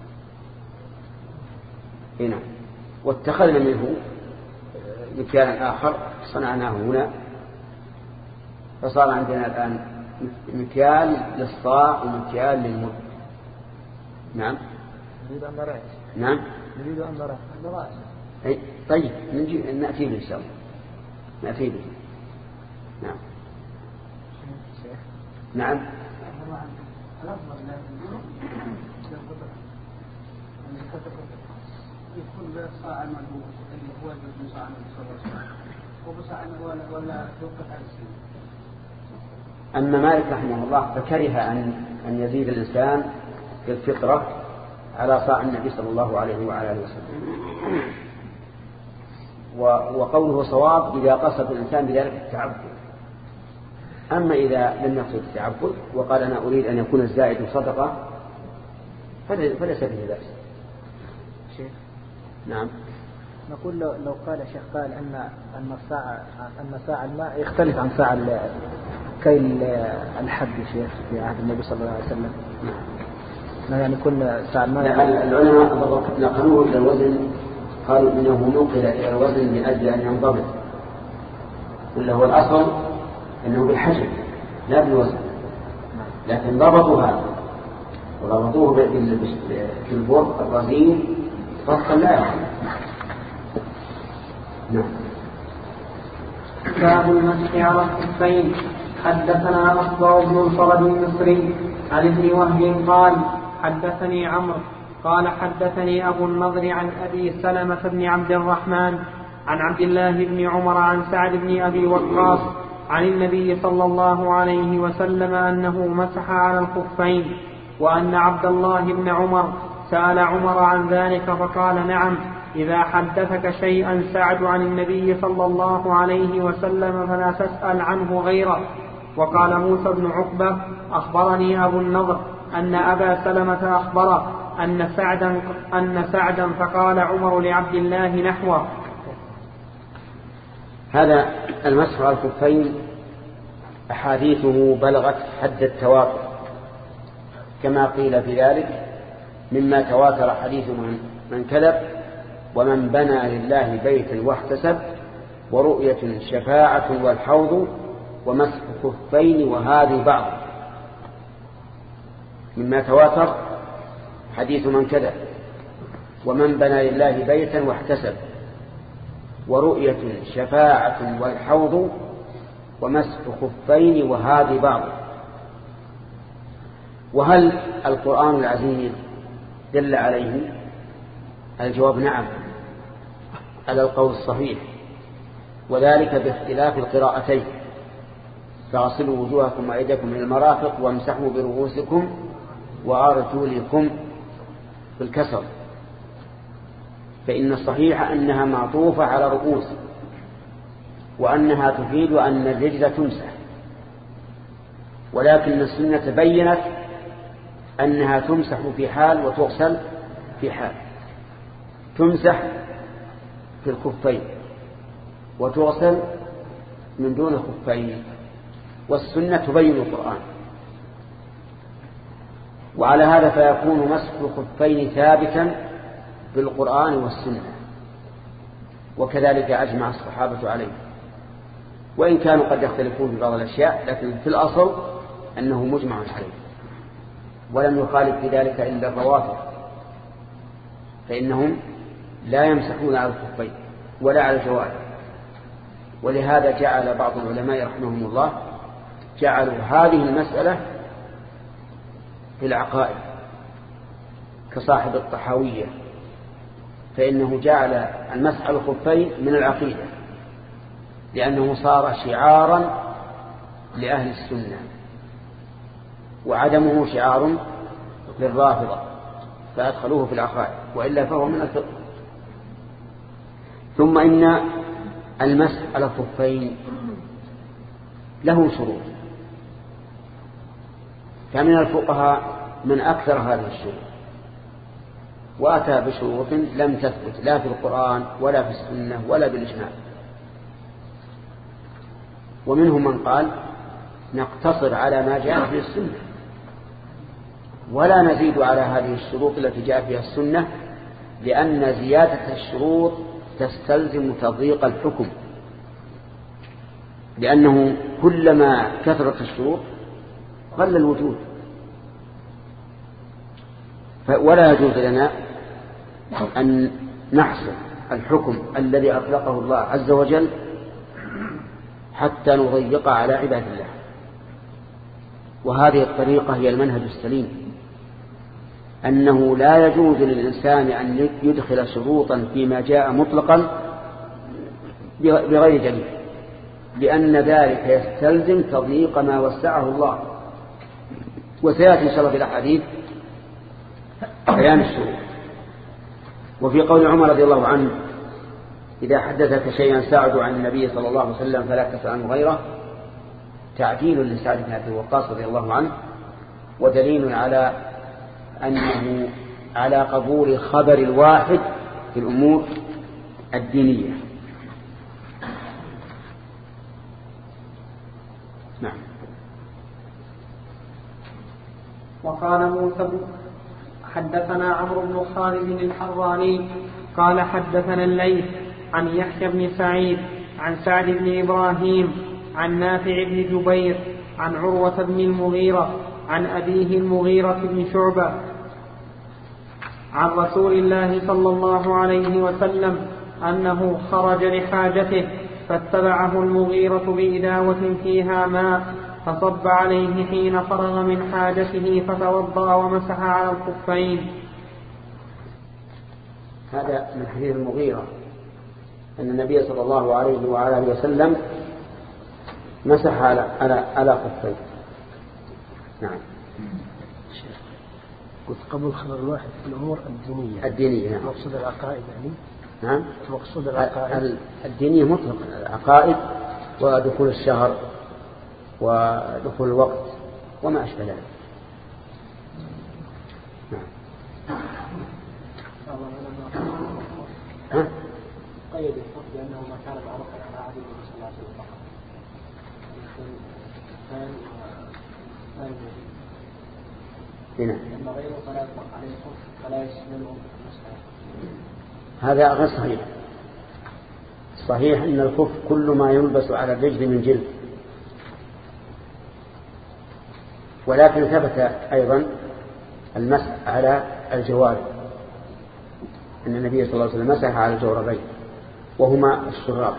هنا واتخذنا منه مكيالا آخر صنعناه هنا، فصار عندنا الآن مكيال للصاع ومكيال للمد. نعم نريد أن نرى نعم نريد أن نرى نرى أي طيب نجي نأتي به إن شاء الله نأتي به. نعم نعم يكون صاع المنبوذ اللي هو بصاع النبي وبصاع ولا توقف على السنة. أما مالك رحمه الله فكره أن أن يزيد الإنسان بالفطرة على صاع النبي صلى الله عليه وعلى آله وسلم. وقوله صواب إذا قصد الإنسان بذلك التعبد. أما إذا لم يقصد التعبد وقال أنا أريد أن يكون الزائد صدقة فليس به بأس. شيخ نعم. نقول لو, لو قال شيخ قال أن أن الساعة أن ساعة الماء يختلف عن ساعة كيل الحد شيخ في عهد النبي صلى الله عليه وسلم. نعم. يعني كل ساعة الماء. العلماء نقلوه إلى الوزن قالوا إنه نقل إلى الوزن من أجل أن ينضبط. ولا هو الأصل إنه بالحجم لا بالوزن. لكن ضبطوا هذا وربطوه بالبر الرزين فقط لا يحل. نعم. باب المسح على الخفين. حدثنا أصبع بن الفرد المصري عن ابن وهب قال حدثني عمرو قال حدثني أبو النضر عن أبي سلمة بن عبد الرحمن عن عبد الله بن عمر عن سعد بن أبي وقاص عن النبي صلى الله عليه وسلم أنه مسح على الخفين، وأن عبد الله بن عمر سأل عمر عن ذلك فقال نعم إذا حدثك شيئا سعد عن النبي صلى الله عليه وسلم فلا تسأل عنه غيره. وقال موسى بن عقبة أخبرني أبو النضر أن أبا سلمة أخبره أن سعدا, أن سعدا فقال عمر لعبد الله نحوه. هذا المسح على الخفين أحاديثه بلغت حد التواتر كما قيل في ذلك مما تواتر حديث من كذب ومن بنى لله بيتا واحتسب ورؤية شفاعة والحوض ومسح خفين وهذه بعض. مما تواتر حديث من كذب ومن بنى لله بيتا واحتسب ورؤية شفاعة والحوض ومسح خفين وهذه بعض. وهل القرآن العزيز دل عليه؟ الجواب نعم على القول الصحيح، وذلك باختلاف القراءتين. فاغسلوا وجوهكم وأيديكم من المرافق وامسحوا برؤوسكم وأرجلكم بالكسر، فإن الصحيح أنها معطوفة على رؤوس وأنها تفيد أن الرجل تمسح، ولكن السنة بينت أنها تمسح في حال وتغسل في حال. تمسح في الخفين وتغسل من دون الخفين، والسنة تبين القرآن. وعلى هذا فيكون مسح الخفين ثابتا بالقرآن والسنة، وكذلك أجمع الصحابة عليه، وإن كانوا قد يختلفون في بعض الأشياء، لكن في الأصل أنه مجمع عليه. ولم يخالف في ذلك إلا الروافض، فإنهم لا يمسحون على الخفين ولا على الجوارح. ولهذا جعل بعض العلماء رحمهم الله جعلوا هذه المسألة في العقائد كصاحب الطحاوية، فإنه جعل المسح على الخفين من العقيدة، لأنه صار شعارا لأهل السنة، وعدمه شعار للرافضة فأدخلوه في العقائد، وإلا فهو من الفقه. ثم إن المسح على الخفين له شروط، فمن الفقهاء من أكثر هذه الشروط وأتى بشروط لم تثبت لا في القرآن ولا في السنة ولا بالإجماع. ومنهم من قال نقتصر على ما جاء في السنة ولا نزيد على هذه الشروط التي جاء فيها السنة، لأن زيادة الشروط تستلزم تضييق الحكم، لأنه كلما كثرت الشروط قل الوجود. ولا يجوز لنا أن نحصر الحكم الذي أطلقه الله عز وجل حتى نضيق على عباد الله. وهذه الطريقة هي المنهج السليم، أنه لا يجوز للإنسان أن يدخل شروطا فيما جاء مطلقا بغير دليل، لأن ذلك يستلزم تضييق ما وسعه الله. وسيأتي إن شاء الله في الأحاديث بيان الشروط. وفي قول عمر رضي الله عنه: إذا حدثك شيئا ساعد عن النبي صلى الله عليه وسلم فلا تسأل عنه غيره، تعديل لسعد بن أبي وقاص رضي الله عنه، ودليل على أنه على قبول خبر الواحد في الأمور الدينية. نعم. وقال موسى حدثنا عمرو بن خالد الحراني قال حدثنا الليث عن يحيى بن سعيد عن سعد بن إبراهيم عن نافع بن جبير عن عروة بن المغيرة عن أبيه المغيرة بن شعبة عن رسول الله صلى الله عليه وسلم أنه خرج لحاجته فاتبعه المغيرة بإداوة فيها ماء فصب عليه حين فرغ من حاجته فتوضأ ومسح على الخفين. هذا من حديث المغيرة أن النبي صلى الله عليه وعلى آله وسلم مسح على على على خفين. نعم. قلت قبل خبر الواحد في الأمور الدينية. الدينية. نعم. مقصود العقائد يعني. نعم. مقصود العقائد. الدينية مطلقا، العقائد ودخول الشهر ودخول الوقت وما أشبه ذلك. نعم. ها؟ قيد الحكم بأنه ما كان معروفا على عهد النبي صلى الله عليه وسلم فقط. هنا. لما غيره فلا يطلق عليه الحكم فلا يشمله المسألة. هذا غير صحيح. صحيح أن الخف كل ما يلبس على الرجل من جلد، ولكن ثبت أيضا المسح على الجوارب، أن النبي صلى الله عليه وسلم مسح على الجوربين وهما الشراب.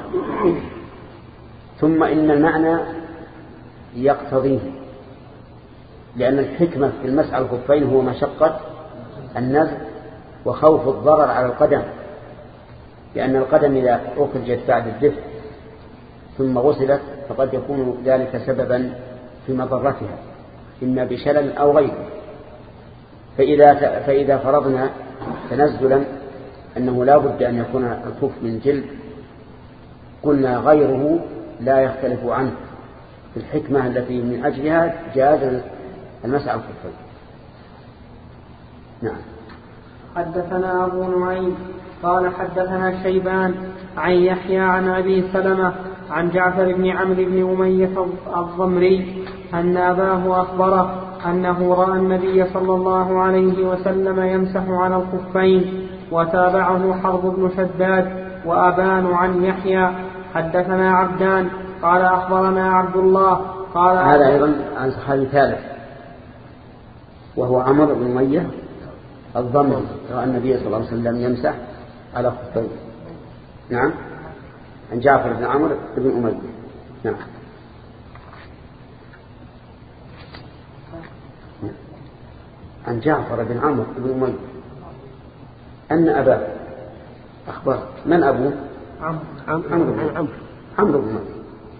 ثم إن المعنى يقتضيه، لأن الحكمة في المسح على الخفين هو مشقة النزع وخوف الضرر على القدم، لأن القدم إذا أخرجت بعد الدفء ثم غسلت فقد يكون ذلك سببا في مضرتها إما بشلل أو غيره. فإذا, فإذا فرضنا تنزلا أنه لا بد أن يكون الخف من جلد، قلنا غيره لا يختلف عنه في الحكمة التي من أجلها جاز المسح على الخفين. نعم. حدثنا أبو نعيم قال حدثنا شيبان عن يحيى عن أبي سلمة عن جعفر بن عمرو بن أمية الضمري أن أباه أخبره أنه رأى النبي صلى الله عليه وسلم يمسح على الخفين. وتابعه حرب بن شداد وأبان عن يحيى. حدثنا عبدان قال أخبرنا عبد الله قال هذا أيضا عن صحابي ثالث وهو عمرو بن أمية الضمري، رأى النبي صلى الله عليه وسلم يمسح على خفين. نعم. عن جعفر بن عمرو بن أمية. نعم. عن جعفر بن عمرو بن أمية أن أباه أخبر. من أبوه؟ عمرو عمرو بن أمية.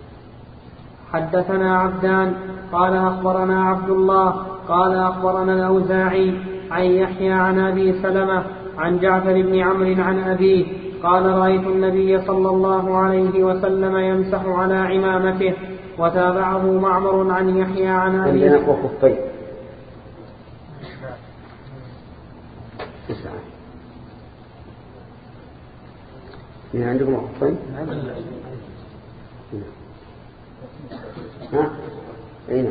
حدثنا عبدان قال أخبرنا عبد الله قال أخبرنا الأوزاعي عن يحيى عن أبي سلمة عن جعفر بن عمرو عن أبيه قال رأيت النبي صلى الله عليه وسلم يمسح على عمامته. وتابعه معمر عن يحيى عن أبيه. وخفين. من عندكم خفين؟ ها؟ أين؟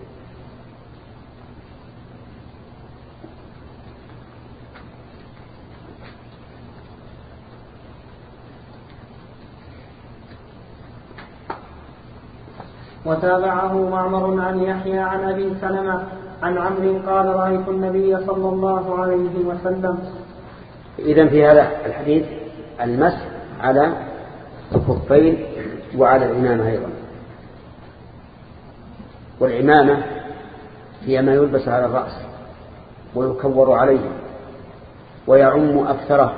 وتابعه معمر عن يحيى عن أبي سلمة عن عمرو قال رأيت النبي صلى الله عليه وسلم. إذن في هذا الحديث المسح على الخفين وعلى العمامة أيضا. والعمامة هي ما يلبس على الرأس ويكور عليه ويعم أكثره،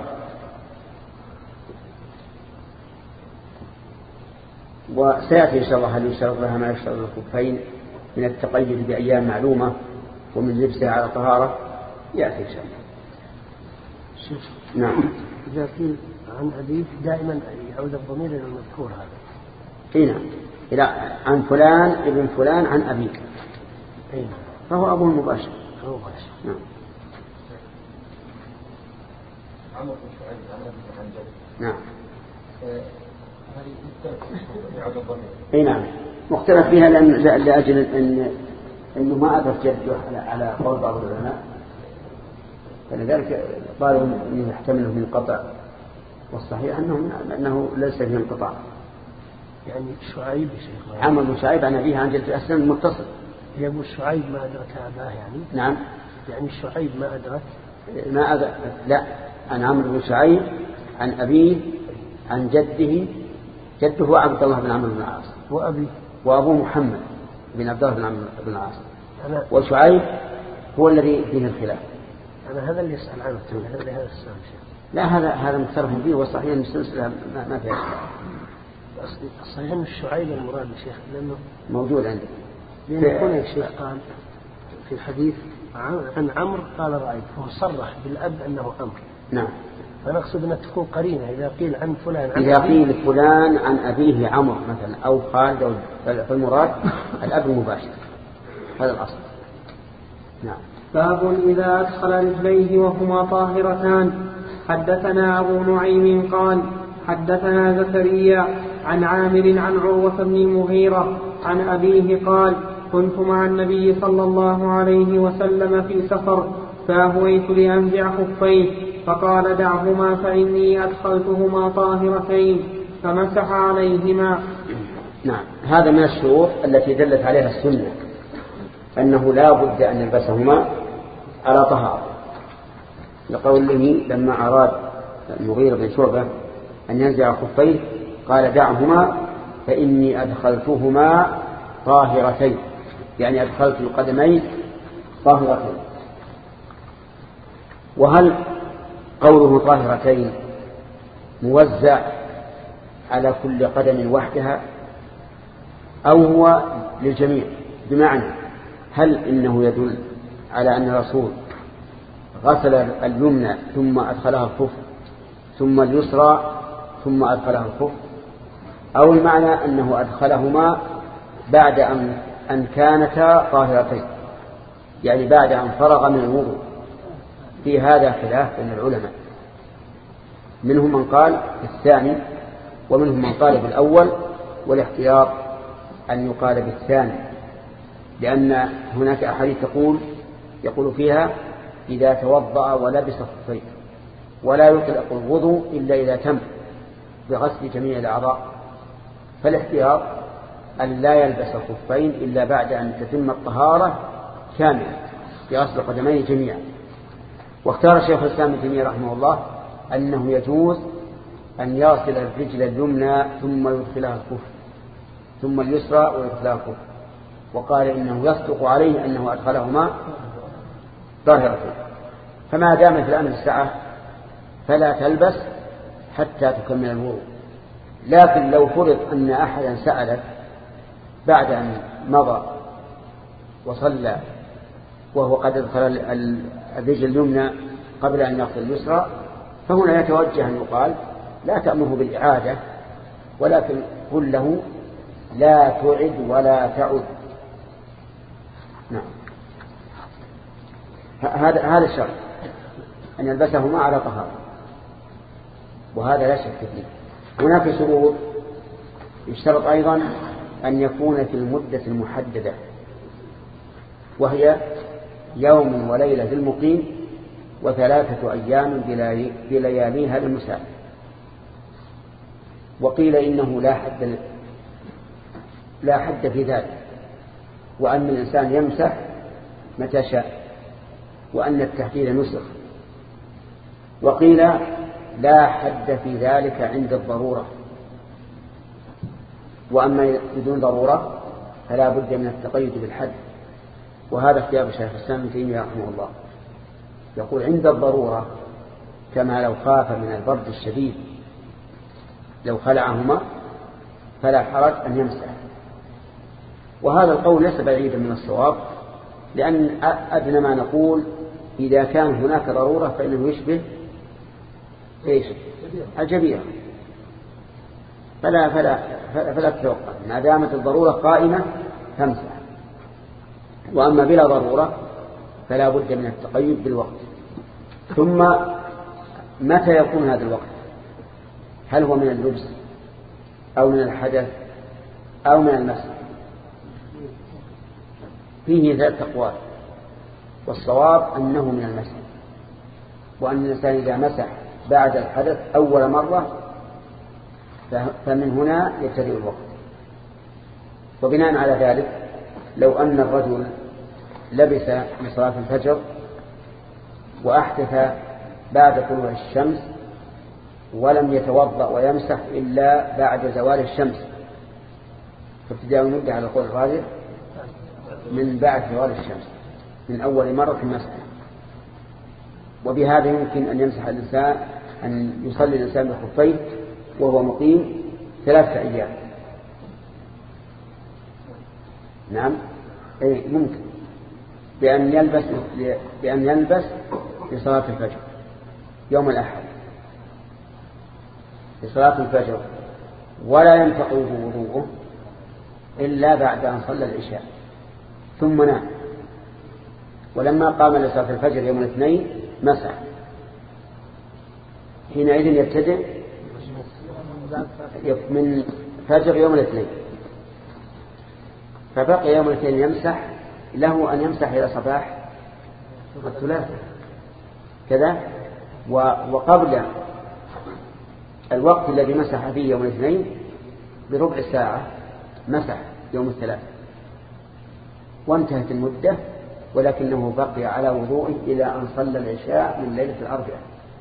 وسيأتي إن شاء الله هل يشترط لها ما يشترط الخفين من التقيد بأيام معلومة ومن لبسها على طهارة، يأتي إن شاء الله. نعم. إذا قيل عن أبيه دائما يعود الضمير إلى المذكور هذا. إيه نعم. إلى عن فلان ابن فلان عن أبيه. إيه. فهو أبوه المباشر. هو مباشر. نعم. نعم. اي نعم مختلف فيها لأن لأجل أن أنه ما أدرك جده على على قول بعض العلماء، فلذلك قالوا أنه يحتمله من قطع، والصحيح أنه أنه ليس فيه انقطاع. يعني شعيب يا شيخ عمرو بن شعيب عن أبيه عن جده أسلم متصل. يقول شعيب ما أدرك أباه يعني. نعم. يعني شعيب ما أدرك. ما أدرك لا عن عمرو بن شعيب عن أبيه عن جده، جده هو عبد الله بن عمرو بن العاص، وأبي وأبوه محمد بن عبد الله بن عمرو بن العاص، وشعيب هو الذي فيه الخلاف. أنا هذا اللي يسأل عنه هذا اللي هذا السؤال. لا هذا هذا مختلف فيه، والصحيح أن السلسلة ما, ما فيها شيء. صحيح أن الشعيب المراد يا شيخ لأنه موجود عندك. لأن هنا يا شيخ قال في الحديث عن عمرو قال رأيت، فهو صرح بالأب أنه عمرو. نعم. فنقصد أن تكون قرينة إذا قيل عن فلان عن إذا قيل فلان عن أبيه عمرو مثلا أو خالد، فالمراد الأب المباشر، هذا الأصل. نعم. باب إذا أدخل رجليه وهما طاهرتان. حدثنا أبو نعيم قال حدثنا زكريا عن عامر عن عروة بن المغيرة عن أبيه قال كنت مع النبي صلى الله عليه وسلم في سفر فأهويت لأنزع خفيه فقال دعهما فإني أدخلتهما طاهرتين فمسح عليهما. نعم. هذا من الشروط التي دلت عليها السنة أنه لا بد أن يلبسهما على طهارة، لقوله لما أراد المغيرة بن شعبة أن ينزع خفيه قال دعهما فإني أدخلتهما طاهرتين، يعني أدخلت القدمين طاهرتين. وهل قوله طاهرتين موزع على كل قدم وحدها أو هو للجميع؟ بمعنى هل إنه يدل على أن الرسول غسل اليمنى ثم أدخلها الخف ثم اليسرى ثم أدخلها الخف، أو المعنى أنه أدخلهما بعد أن, أن كانتا طاهرتين، يعني بعد أن فرغ من الوضوء؟ في هذا خلاف بين العلماء، منهم من قال بالثاني ومنهم من قال بالأول، والاحتياط أن يقال بالثاني، لأن هناك أحاديث تقول يقول فيها إذا توضأ ولبس خفيه، ولا يطلق الوضوء إلا إذا تم بغسل جميع الأعضاء، فالاحتياط أن لا يلبس خفين إلا بعد أن تتم الطهارة كاملة بغسل القدمين جميعا. واختار شيخ الإسلام ابن تيمية رحمه الله أنه يجوز أن يغسل الرجل اليمنى ثم يدخلها الكف ثم اليسرى ويدخلها الكف، وقال إنه يصدق عليه أنه أدخلهما طاهرتين، فما دام في الأمر الساعة فلا تلبس حتى تكمل الوضوء. لكن لو فرض أن أحدا سألك بعد أن مضى وصلى وهو قد ادخل الرجل اليمنى قبل أن يغسل اليسرى، فهنا يتوجه أن يقال لا تأمره بالإعادة، ولكن قل له لا تعد ولا تعد. نعم. هذا هذا الشرط أن يلبسهما على طهارة، وهذا لا شك فيه. هناك شروط يشترط أيضا أن يكون في المدة المحددة، وهي يوم وليلة للمقيم وثلاثة أيام بلياليها للمسافر. وقيل إنه لا حد لا حد في ذلك، وأن الإنسان يمسح متى شاء، وأن التحديد نسخ. وقيل لا حد في ذلك عند الضرورة، وأما بدون ضرورة فلا بد من التقيد بالحد، وهذا اختيار شيخ الإسلام ابن تيمية رحمه الله، يقول عند الضرورة كما لو خاف من البرد الشديد لو خلعهما فلا حرج أن يمسح. وهذا القول ليس بعيدا من الصواب، لأن أدنى ما نقول إذا كان هناك ضرورة فإنه يشبه إيش؟ الجبيرة، فلا فلا فلا, فلا تتوقع ما دامت الضرورة قائمة تمسح. وأما بلا ضرورة فلا بد من التقيد بالوقت. ثم متى يكون هذا الوقت؟ هل هو من اللبس أو من الحدث أو من المسح؟ فيه ذات أقوال، والصواب أنه من المسح، وأن الإنسان إذا مسح بعد الحدث أول مرة فمن هنا يبتدئ الوقت. وبناء على ذلك لو أن الرجل لبس لصلاة الفجر وأحدث بعد طلوع الشمس ولم يتوضأ ويمسح إلا بعد زوال الشمس، فابتداء المدة على القول الراجح من بعد زوال الشمس من أول مرة المسح. وبهذا يمكن أن يمسح الإنسان أن يصلي الإنسان بخفيه وهو مقيم ثلاثة أيام. نعم أي ممكن بأن يلبس بأن يلبس لصلاة الفجر يوم الأحد لصلاة الفجر ولا ينتقض وضوءه إلا بعد أن صلى العشاء ثم نام، ولما قام لصلاة الفجر يوم الاثنين مسح، حينئذ يبتدئ من فجر يوم الاثنين، فبقي يوم الاثنين يمسح، له أن يمسح إلى صباح الثلاثاء كذا. وقبل الوقت الذي مسح فيه يوم الاثنين بربع ساعة مسح يوم الثلاثاء وانتهت المدة، ولكنه بقي على وضوءه إلى أن صلى العشاء من ليلة الأربعاء.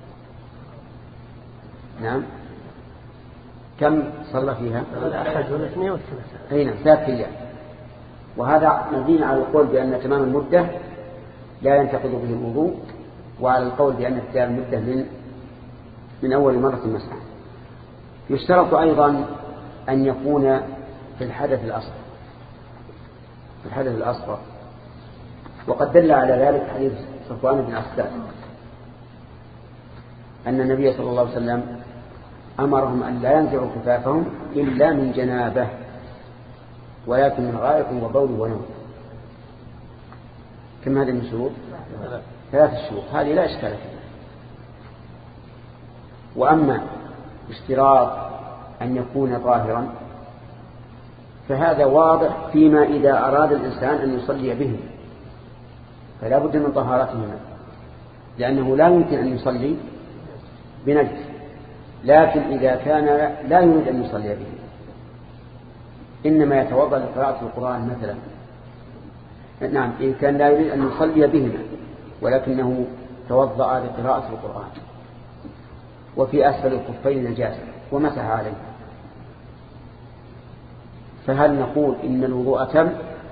نعم كم صلى فيها؟ الأحد والاثنين والثلاثاء. أي نعم ثلاث أيام. وهذا مبني على القول بأن تمام المدة لا ينتقض به الوضوء، وعلى القول بأن ابتداء المدة من من أول مرة المسح. يشترط أيضا أن يكون في الحدث الأصغر في الحدث الأصغر وقد دل على ذلك حديث صفوان بن عسال أن النبي صلى الله عليه وسلم أمرهم أن لا ينزعوا كفافهم إلا من جنابه ولكن من غائط وبول ونوم. كم هذه من شروط؟ ثلاث شروط، هذه لا إشكال فيها. وأما اشتراط أن يكون ظاهرا فهذا واضح فيما إذا أراد الإنسان أن يصلي به، فلا بد من طهارتهما، لأنه لا يمكن أن يصلي بنجس. لكن إذا كان لا يريد أن يصلي به، إنما يتوضأ لقراءة القرآن مثلا، نعم إن كان لا يريد أن يصلي بهما ولكنه توضأ لقراءة القرآن وفي أسفل الكفين نجاسة ومسح عليه، فهل نقول إن الوضوء تم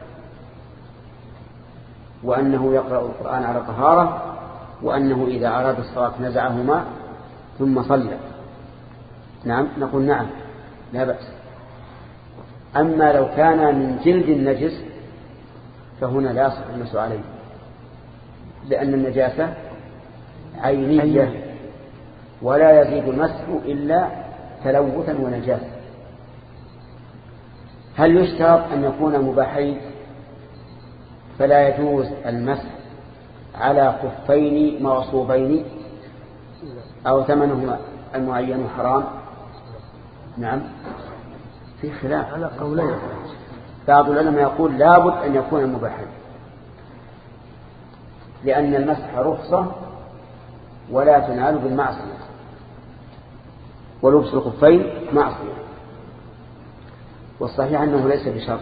وأنه يقرأ القرآن على طهارة وأنه إذا أراد الصلاة نزعهما ثم صلى؟ نعم نقول نعم لا بأس. أما لو كان من جلد النجس فهنا لا يصح المسح عليه، لأن النجاسة عينية ولا يزيد المسح إلا تلوثا ونجاسة. هل يشترط أن يكون مباحين؟ فلا يجوز المسح على خفين مغصوبين أو ثمنهما المعين حرام. نعم في خلاف على قولين. بعض العلماء يقول لابد أن يكون مباحا، لأن المسح رخصة ولا تنال بالمعصية، ولبس الخفين معصية، والصحيح أنه ليس بشرط،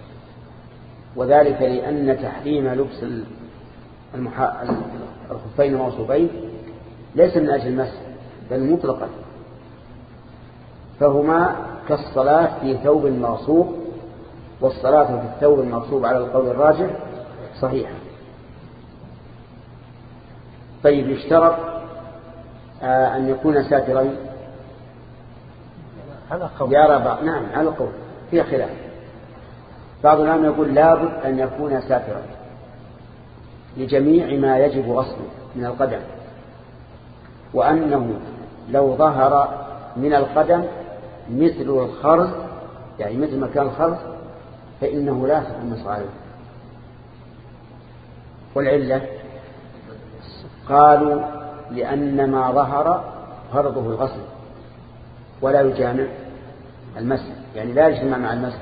وذلك لأن تحريم لبس الخفين الموصوبين ليس من أجل المسح بل مطلقا، فهما كالصلاة في ثوب مغصوب، والصلاة في الثوب المغصوب على القول الراجح صحيحة. طيب يشترط آه أن يكون ساترين على قول يرى بعض، نعم على قول فيها خلاف. بعض العلماء يقول لابد أن يكون ساترا لجميع ما يجب غسله من القدم، وأنه لو ظهر من القدم مثل الخرز، يعني مثل مكان الخرز، فإنه لا يصح المسح عليه. والعلة قالوا لأن ما ظهر فرضه الغسل ولا يجامع المسح، يعني لا يجمع مع المسح.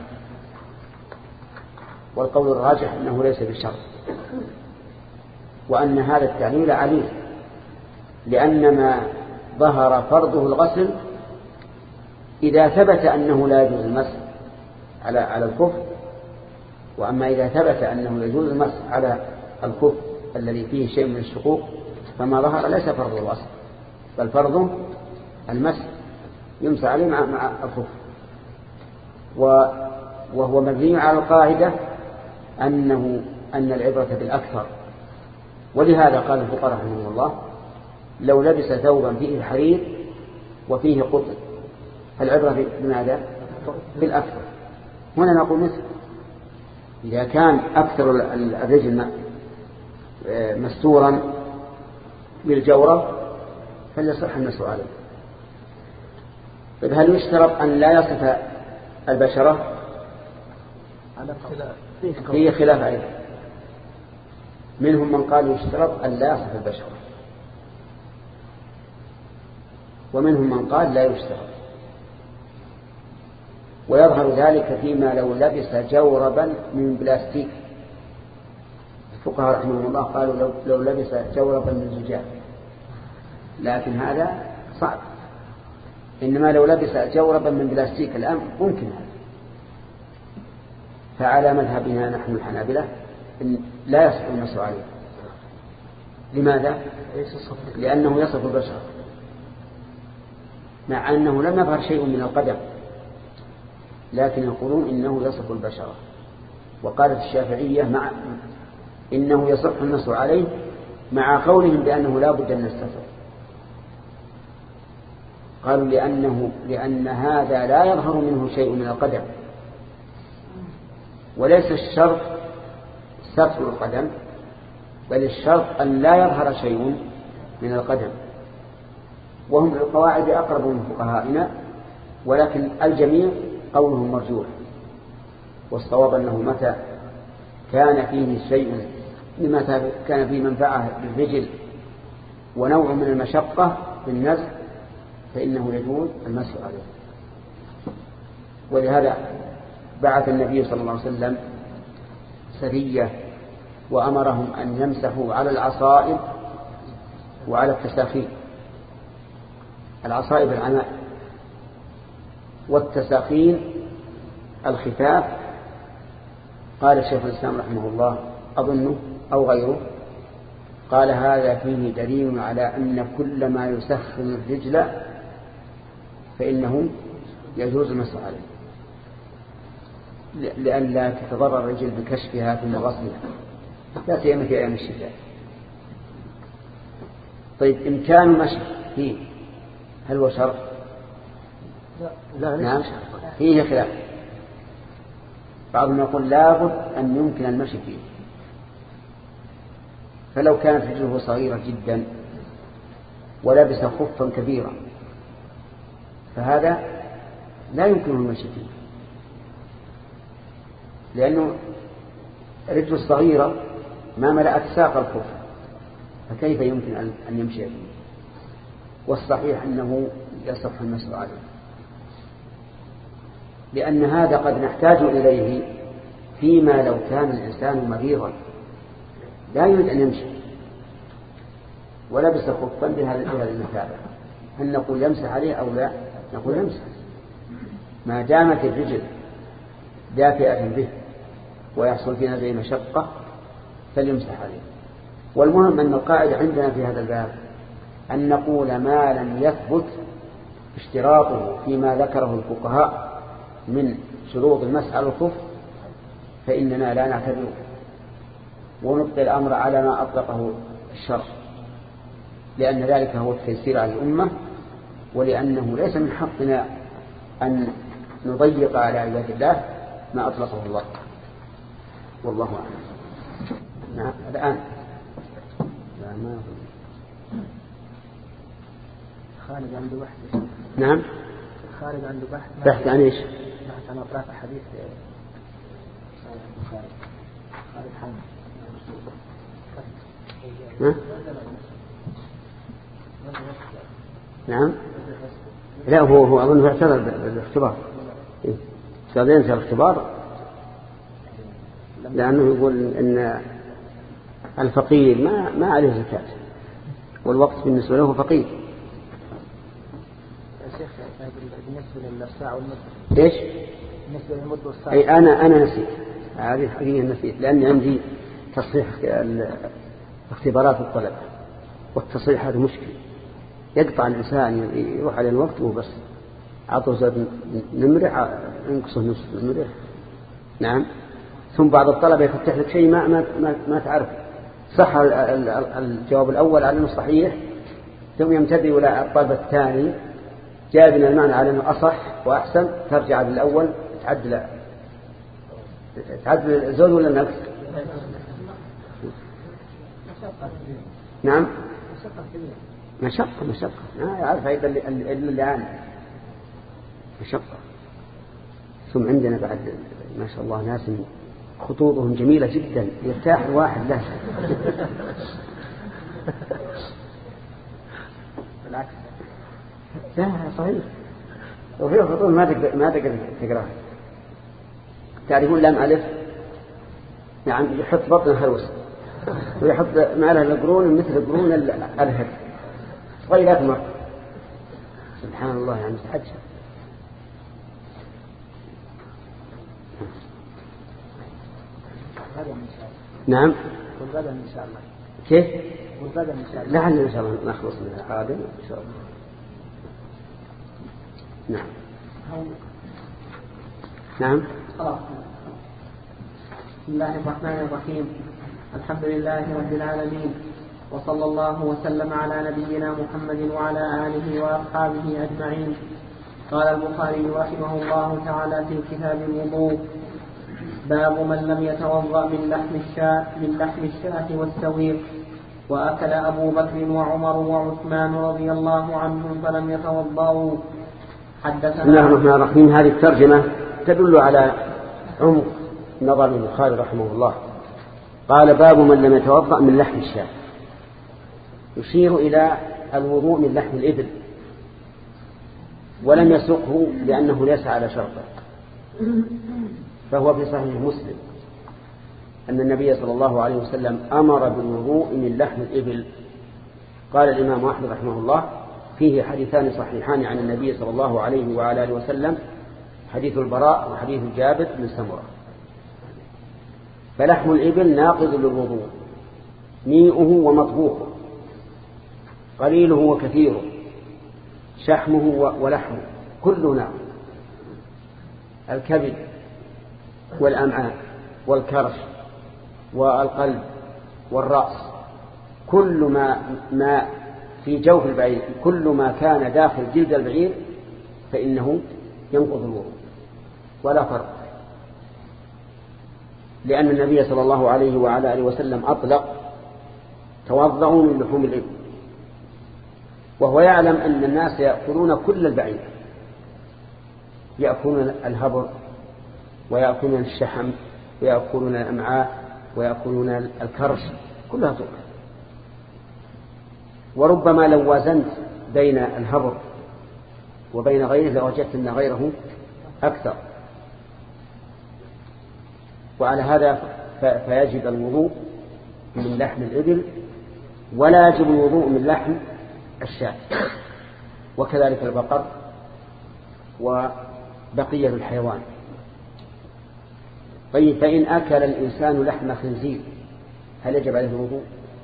والقول الراجح أنه ليس بشرط، وأن هذا التعليل عليه، لأن ما ظهر فرضه الغسل إذا ثبت أنه لا يجوز المسح على على الكف، وأما إذا ثبت أنه يجوز المسح على الكف الذي فيه شيء من الشقوق فما ظهر ليس فرضه الغسل بل فرضه المسح، يمسح عليه مع مع الكف. وهو مبني على القاعدة أنه أن العبرة بالأكثر، ولهذا قال الفقهاء رحمه الله لو لبس ثوبا فيه حرير وفيه قطن فالعبرة بماذا؟ بالأكثر. هنا نقول مثل إذا كان أكثر الرجل مستورا بالجورة فليصح النسو عليه. طيب هل يشترط أن لا يصف البشرة؟ هي خلاف أيضا، منهم من قال يشترط أن لا يصف البشرة، ومنهم من قال لا يشترط. ويظهر ذلك فيما لو لبس جوربا من بلاستيك. الفقهاء رحمه الله قالوا لو, لو لبس جوربا من زجاج، لكن هذا صعب. إنما لو لبس جوربا من بلاستيك الآن ممكن هذا. فعلى مذهبنا نحن الحنابلة إن لا يصح المسح عليه. لماذا؟ لأنه يصف البشرة، مع أنه لم يظهر شيء من القدم، لكن يقولون إنه يصف البشرة. وقالت الشافعية مع إنه يصح المسح عليه مع قولهم بأنه لا بد أن يستتر. قالوا لأنه لأن هذا لا يظهر منه شيء من القدم، وليس الشرط ستر القدم، بل الشرط أن لا يظهر شيء من القدم. وهم القواعد أقرب من فقهائنا، ولكن الجميع قولهم مرجوح. والصواب أنه متى كان فيه شيء متى كان فيه منفعة للرجل ونوع من المشقة في النزع فإنه يجوز المسح عليه. ولهذا بعث النبي صلى الله عليه وسلم سرية وأمرهم أن يمسحوا على العصائب وعلى التساخين. العصائب العناء، والتساخين الخفاف. قال الشيخ الإسلام رحمه الله أظنه أو غيره قال هذا فيه دليل على أن كل ما يسخن الرجل فإنه يجوز المسح عليه، لئلا تتضرر الرجل بكشفها ثم غسلها، لا سيما في أيام الشتاء. طيب إمكان المشي فيه هل هو شرط؟ لا نعم فيه خلاف. بعضهم يقول لابد أن يمكن المشي فيه، فلو كانت رجله صغيرة جدا ولبس خفا كبيرا فهذا لا يمكنه المشي فيه، لأنه رجل الصغيرة ما ملأت ساق الخف، فكيف يمكن أن يمشي فيه؟ والصحيح أنه يصح المسح عليه، لأن هذا قد نحتاج إليه فيما لو كان الإنسان مريضا لا يريد أن يمشي ولبس خفا بهذه المثابة، هل نقول يمسح عليه أو لا؟ نقول يمسح ما دامت الرجل دافئة به ويحصل في نزع مشقة فليمسح عليه. والمهم أن القاعدة عندنا في هذا الباب أن نقول ما لم يثبت اشتراطه فيما ذكره الفقهاء من شروط المسح على الخف فإننا لا نعتبره، ونبقي الأمر على ما أطلقه الشرع، لأن ذلك هو التيسير على الأمة، ولأنه ليس من حقنا أن نضيق على عباد الله ما أطلقه الله، والله أعلم. نعم الآن لا ما خالد عنده بحث. نعم خالد عنده بحث. بحث عن إيش؟ بحث عن أطراف حديث خالد خالد حامد. ها؟ نعم لا هو هو أظن اعتذر بالاختبار. استاذ ينسى الاختبار لأنه يقول إن الفقير ما ما عليه زكاة، والوقت بالنسبة له فقير. يا شيخ بالنسبة للساعة والمدة إيش؟ بالنسبة للمدة والساعة. أي أنا أنا نسيت هذه حقيقة نسيت، لأني عندي تصحيح اختبارات الطلبة، والتصحيح هذا مشكل، يقطع الإنسان يروح على الوقت وبس عطوا زاد نمرح ينقصه نصف نمرح. نعم. ثم بعض الطلبة يفتح لك شيء ما ما ما, ما تعرف صح الجواب الأول على أنه صحيح، ثم يمتدي إلى الطالب الثاني جاء المعنى على أنه أصح وأحسن، ترجع للأول تعدل تعدل الزود ولا النقص. نعم مشقة مشقة ما يعرف إلا اللي اللي عانى مشقة. ثم عندنا بعد ما شاء الله ناس خطوطهم جميلة جدا يرتاح الواحد له. بالعكس لا صحيح، وفيه خطوط ما تقدر ما تقدر تقراها. تعرفون لام ألف يعني يحط بطن هلوس ويحط معها القرون مثل قرون الهد غيرات مرة. سبحان الله يعني تعجب. نعم والغدا إن شاء الله. كيف؟ والغدا إن شاء الله. لعل إن شاء الله نخلص من القادم إن شاء الله. نعم نعم. بسم الله الرحمن الرحيم. الحمد لله رب العالمين، وصلى الله وسلم على نبينا محمد وعلى آله وأصحابه أجمعين. قال البخاري رحمه الله تعالى في كتاب الوضوء: باب من لم يتوضأ من لحم الشاة من لحم الشاة والسويق. وأكل أبو بكر وعمر وعثمان رضي الله عنهم فلم يتوضأوا. حدثنا بسم الله الرحمن الرحيم. هذه الترجمة تدل على عمق نظر البخاري رحمه الله. قال: باب من لم يتوضأ من لحم الشاة، يشير إلى الوضوء من لحم الإبل، ولم يسقه لأنه ليس على شرطه. فهو في صحيح مسلم أن النبي صلى الله عليه وسلم أمر بالوضوء من لحم الإبل. قال الإمام أحمد رحمه الله: فيه حديثان صحيحان عن النبي صلى الله عليه وعلى آله وسلم، حديث البراء وحديث جابر بن سمرة. فلحم الإبل ناقض للوضوء، ميئه ومطبوخه، قليله وكثيره، شحمه ولحمه، كله ناقض. الكبد والأمعاء والكرش والقلب والرأس، كل ما ما في جوف البعير، كل ما كان داخل جلد البعير فإنه ينقض الوضوء ولا فرق، لأن النبي صلى الله عليه وعلى آله وسلم أطلق: توضؤوا من لحوم الإبل، وهو يعلم أن الناس يأكلون كل البعير، يأكلون الهبر ويأكلون الشحم ويأكلون الأمعاء ويأكلون الكرش، كلها تؤكل. وربما لو وازنت بين الهبر وبين غيره لوجدت أن غيره أكثر. وعلى هذا فيجب الوضوء من لحم الإبل، ولا يجب الوضوء من لحم الشاة، وكذلك البقر وبقية الحيوان. طيب، فإن أكل الإنسان لحم خنزير هل يجب عليه الوضوء؟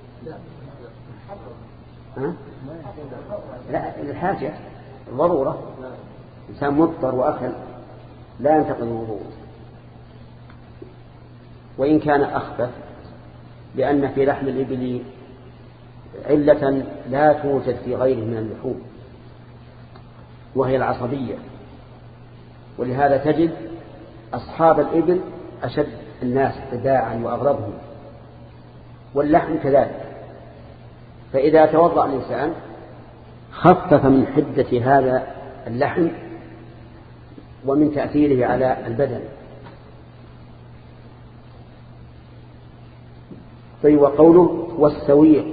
ها؟ لا، الحاجة الضرورة، إنسان مضطر وأكل لا ينتقض الوضوء. وإن كان أخبث لأن في لحم الإبل علة لا توجد في غيره من اللحوم، وهي العصبية، ولهذا تجد أصحاب الإبل أشد الناس ابتداعا وأغربهم، واللحم كذلك. فإذا توضأ الإنسان خفف من حدة هذا اللحم ومن تأثيره على البدن. طيب، وقوله والسويق،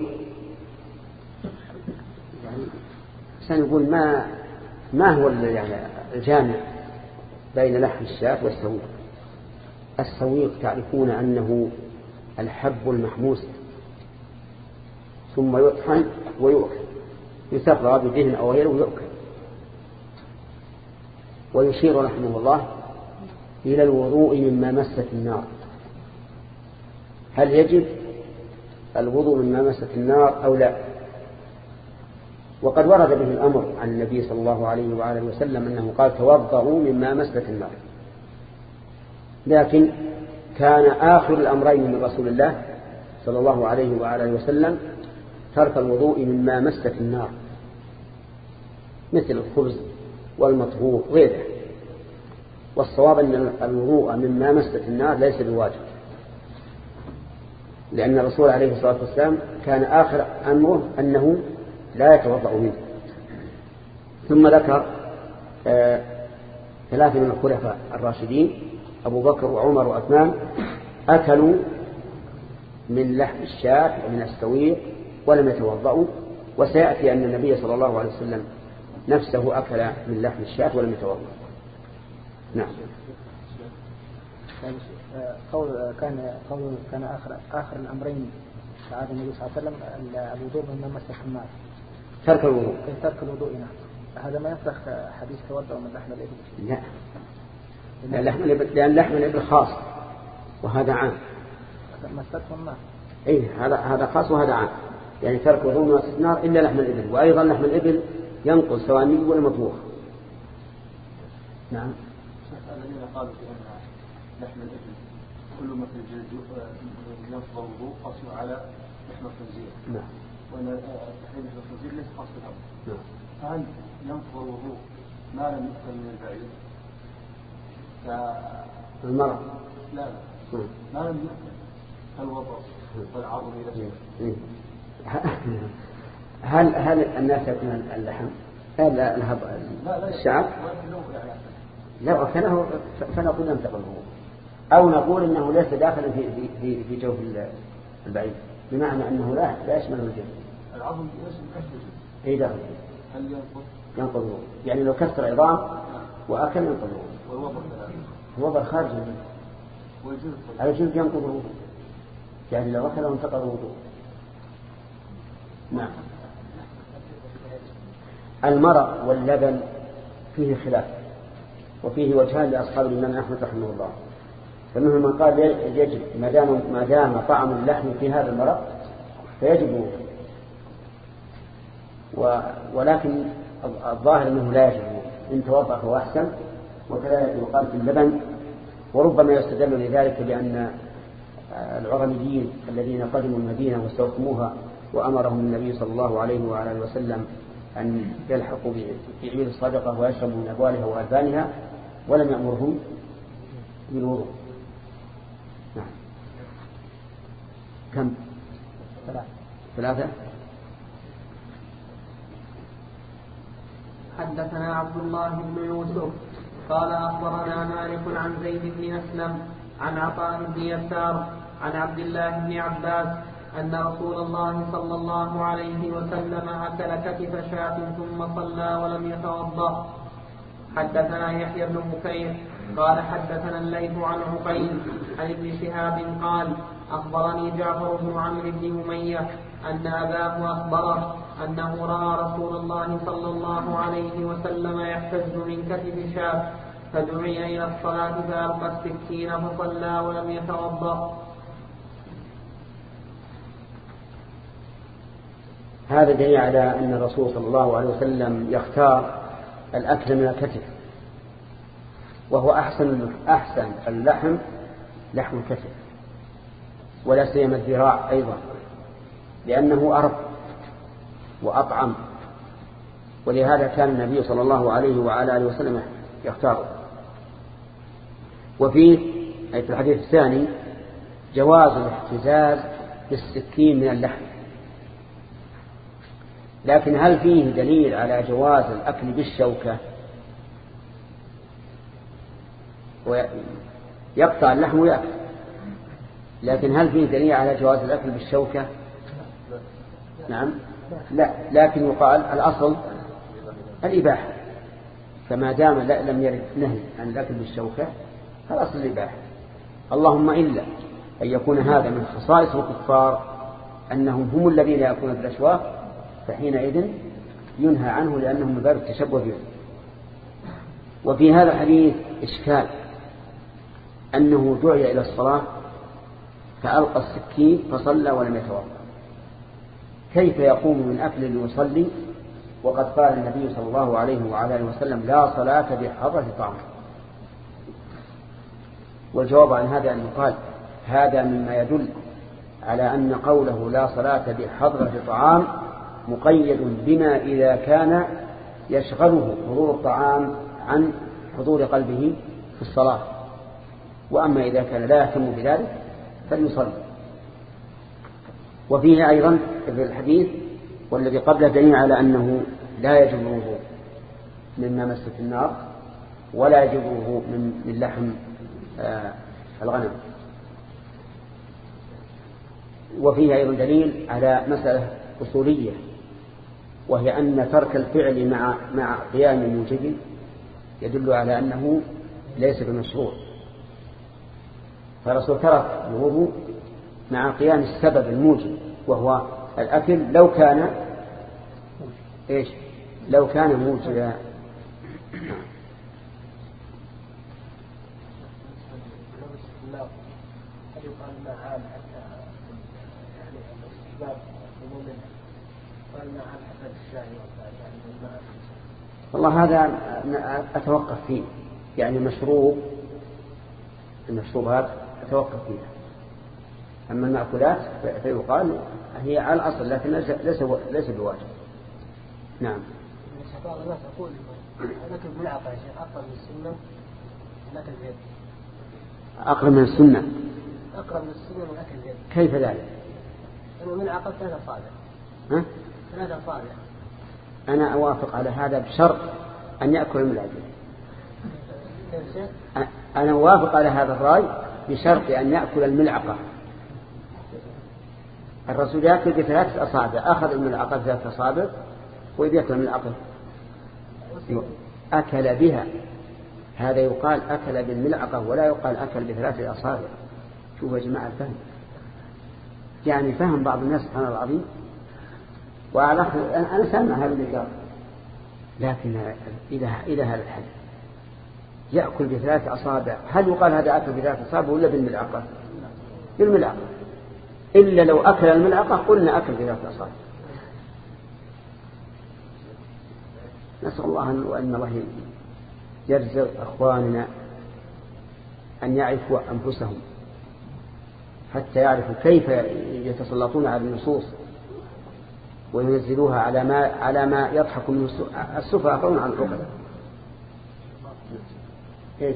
يعني سنقول ما ما هو يعني الجامع بين لحم الشاة والسويق؟ السويق تعرفون أنه الحب المحموس ثم يطحن ويؤكل، يسقى بدهن أو غيره ويؤكل. ويشير رحمه الله إلى الوضوء مما مست النار. هل يجب الوضوء مما مست النار أو لا؟ وقد ورد به الأمر عن النبي صلى الله عليه وآله وسلم أنه قال توضؤوا مما مست النار، لكن كان آخر الأمرين من رسول الله صلى الله عليه وآله وسلم ترك الوضوء مما مست النار، مثل الخبز والمطبوخ غيره. والصواب أن الوضوء مما مست النار ليس بواجب، لأن الرسول عليه الصلاة والسلام كان آخر أمره أنه لا يتوضأ منه. ثم ذكر آه ثلاثة من الخلفاء الراشدين أبو بكر وعمر وعثمان أكلوا من لحم الشاة ومن السويق ولم يتوضأوا، وسيأتي أن النبي صلى الله عليه وسلم نفسه أكل من لحم الشاة ولم يتوضأ. نعم. قول كان قول كان آخر آخر الأمرين في عهد النبي صلى الله عليه وسلم الوضوء مما مست النار، ترك الوضوء. ترك الوضوء. نعم. هذا ما يفرق حديث توضأ من لحم الإبل. لا، لأن لحم الإبل لأن لحم الإبل خاص وهذا عام. مسته النار. إيه، هذا هذا خاص وهذا عام. يعني ترك وضوء مما مست النار إلا لحم الإبل، وأيضا لحم الإبل ينقل سواء منه ولا مطبوخ. نعم. الذين قالوا بأن لحم الإبل كل ما في الجلد ينقض الوضوء قصوا على لحم الخنزير. نعم. وأن تحريم لحم الخنزير ليس خاص بالأمر. نعم. فهل ينقض الوضوء ما لم يؤكل من البعير؟ المرض. لا لا. ما لم يؤكل كالوضع والعظم إلى هل هل الناس يأكلون اللحم؟ لا الشعب؟ لا أكله فنقول لم تقل الوضوء، أو نقول إنه ليس داخلا في في في جوف البعير، بمعنى أنه لا لا يشمل الجسم. العظم يشمل كسر. أي داخل. هل ينقض؟ ينقض الوضوء، يعني لو كسر عظام وأكل ينقض الوضوء. والوضع الوضع خارج الجسم. والجلد. الجلد ينقض الوضوء، يعني لو أكله انتقض الوضوء. نعم. المرق واللبن فيه خلاف، وفيه وجهان لأصحاب الإمام أحمد رحمه الله. فمنهم من قال يجب ما دام ما دام طعم اللحم في هذا المرق فيجب، ولكن الظاهر أنه لا يجب، إن توضأ فهو أحسن. وكذلك يقال في اللبن، وربما يستدل لذلك بأن العرميين الذين قدموا المدينة واستوطنوها وأمرهم النبي صلى الله عليه وعلى وسلم أن يلحقوا بعيد الصدقة ويشربوا من أبوالها وألبانها، ولم يأمرهم بالوضوء. نعم. كم؟ ثلاثة. ثلاثة. حدثنا عبد الله بن يوسف قال أخبرنا مالك عن زيد بن أسلم عن عطاء بن يسار عن عبد الله بن عباس أن رسول الله صلى الله عليه وسلم أكل كتف شاة ثم صلى ولم يتوضأ. حدثنا يحيى بن بكير قال حدثنا الليث عن عقيل عن ابن شهاب قال أخبرني جعفر بن عمرو بن أمية أن أباه أخبره أنه رأى رسول الله صلى الله عليه وسلم يحتز من كتف شاة فدعي إلى الصلاة فألقى السكين فصلى ولم يتوضأ. هذا دليل على أن الرسول صلى الله عليه وسلم يختار الأكل من الكتف، وهو أحسن أحسن اللحم لحم الكتف، ولا سيما الذراع أيضا، لأنه أرب وأطعم، ولهذا كان النبي صلى الله عليه وعلى آله وسلم يختاره. وفيه أي في الحديث الثاني جواز الاحتزاز بالسكين من اللحم، لكن هل فيه دليل على جواز الأكل بالشوكة؟ ويقطع اللحم ويأكل، لكن هل فيه دليل على جواز الأكل بالشوكة؟ نعم لا، لكن يقال الأصل الإباحة، فما دام لم يرد نهي عن الأكل بالشوكة فالأصل الإباحة. اللهم إلا أن يكون هذا من خصائص الكفار أنهم هم الذين يأكلون في الأشواك، فحينئذ ينهى عنه لأنهم من باب التشبه بهم. وفي هذا الحديث إشكال أنه دعي إلى الصلاة فألقى السكين فصلى ولم يتوضأ، كيف يقوم من أكل ليصلي وقد قال النبي صلى الله عليه وعلى آله وسلم لا صلاة بحضرة طعام؟ والجواب عن هذا أن يقال هذا مما يدل على أن قوله لا صلاة بحضرة طعام مقيد بما إذا كان يشغله حضور الطعام عن حضور قلبه في الصلاة، وأما إذا كان لا يهتم بذلك فليصلي. وفيه أيضا في الحديث والذي قبله دليل على أنه لا يجب الوضوء مما مست النار ولا يجب الوضوء من, من لحم آه الغنم. وفيه أيضا دليل على مسألة أصولية، وهي أن ترك الفعل مع مع قيام موجب يدل على أنه ليس بمشروع، فالرسول ترك الوضوء مع قيام السبب الموجب وهو الأكل لو كان إيش لو كان موجبا. والله هذا أتوقف فيه، يعني مشروب المشروبات أتوقف فيها، أما المأكولات فيقال هي على الأصل لكن ليس ليس بواجب. نعم. بعض الناس يقول الأكل بالملعقة يا شيخ أقرب من السنة الأكل اليد. أقرب من السنة. أقرب من السنة من أكل اليد. كيف ذلك؟ لأنه الملعقة ثلاثة أصابع. ها؟ ثلاثة أصابع. أنا أوافق على هذا بشرط أن يأكل الملعقة. أنا أوافق على هذا الرأي بشرط أن يأكل الملعقة. الرسول يأكل بثلاثة أصابع، أخذ الملعقة ثلاثة أصابع ويأكل الملعقة أكل بها، هذا يقال أكل بالملعقة ولا يقال أكل بثلاثة أصابع. شوفوا يا جماعة الفهم، يعني فهم بعض الناس سبحان الله العظيم. وعلى أنا سامع هذا اللي لكن إلى إلى هذا الحد يأكل بثلاث أصابع، هل يقال هذا أكل بثلاث أصابع ولا بالملعقة؟ بالملعقة، إلا لو أكل الملعقة قلنا أكل بثلاث أصابع. نسأل الله أن الله يرزق أخواننا أن يعرفوا أنفسهم حتى يعرفوا كيف يتسلطون على النصوص وينزلوها على ما على ما يضحك منه السفهاء عن العقلاء. إيش؟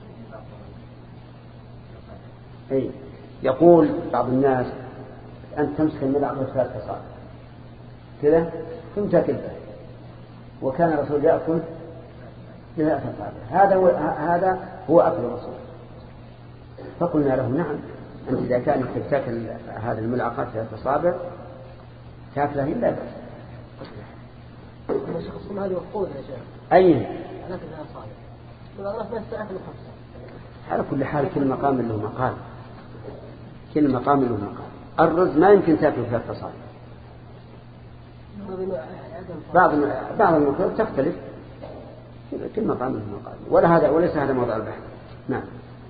أي يقول بعض الناس أنت تمسك الملعقة ثلاث أصابع كذا ثم تأكل به، وكان الرسول يأكل بثلاث أصابع، هذا هو هذا هو أكل الرسول. فقلنا له نعم، أنت إذا كانت تأكل هذه الملعقة ثلاث أصابع تأكلها إلا بس. الشيخ الصلاة هذه وقود يا شيخ. أي. أنا كلها أصابع. والأغلب بس تأكل خمسة. على كل حال كل مقام له مقال. كل مقام له مقال. الرز ما يمكن تأكل ثلاث أصابع. بعض بعض المقال تختلف. كل مقام له مقال. ولا هذا وليس هذا موضوع البحث. نعم.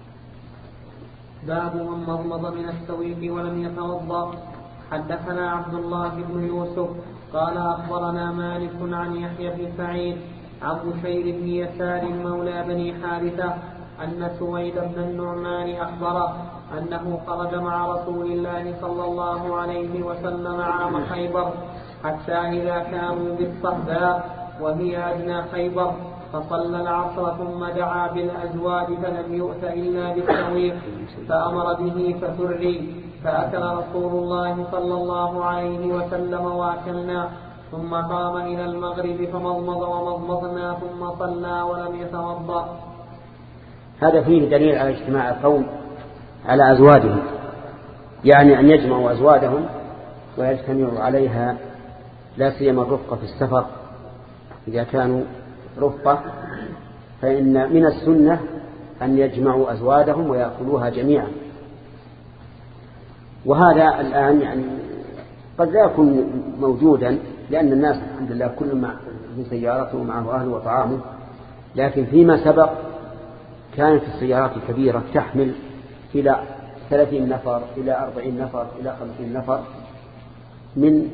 باب من مضمض من السويق ولم يتوضأ. حدثنا عبد الله بن يوسف قال أخبرنا مالك عن يحيى بن سعيد عن بشير بن يسار مولى بني حارثة أن سويد بن النعمان أخبره أنه خرج مع رسول الله صلى الله عليه وسلم عام خيبر حتى إذا كانوا بالصهباء وهي أدنى خيبر فصلى العصر ثم دعا بالأزواج فلم يؤت إلا بالسويق فأمر به فسري فأكل رسول الله صلى الله عليه وسلم وأكلنا ثم قام إلى المغرب فمضمض ومضمضنا ثم صلى ولم يتوضأ. هذا فيه دليل على اجتماع القوم على أزواجهم، يعني أن يجمعوا أزواجهم ويجتمعوا عليها، لا سيما الرفقة في السفر. إذا كانوا رفقة فإن من السنة أن يجمعوا أزواجهم ويأكلوها جميعا. وهذا الآن يعني قد لا يكون موجودا، لأن الناس الحمد لله كل مع في سيارته ومعه أهله وطعامه، لكن فيما سبق كانت السيارات الكبيرة تحمل إلى ثلاثين نفر إلى أربعين نفر إلى خمسين نفر من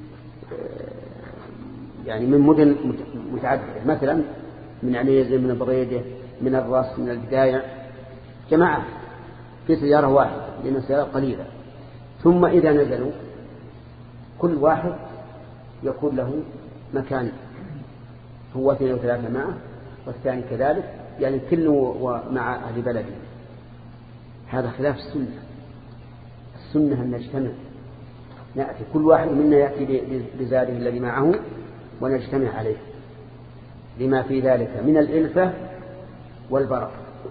يعني من مدن متعددة، مثلا من عنيزة، من بريدة، من الرأس، من البداية، جماعة في سيارة واحدة لأن السيارة قليلة. ثم إذا نزلوا كل واحد يكون له مكان، هو اثنين وثلاثة معه والثاني كذلك، يعني كل ومع أهل بلده. هذا خلاف السنة. السنة أن نجتمع، نأتي كل واحد منا يأتي بزاده الذي معه ونجتمع عليه، لما في ذلك من الإلفة والبركة.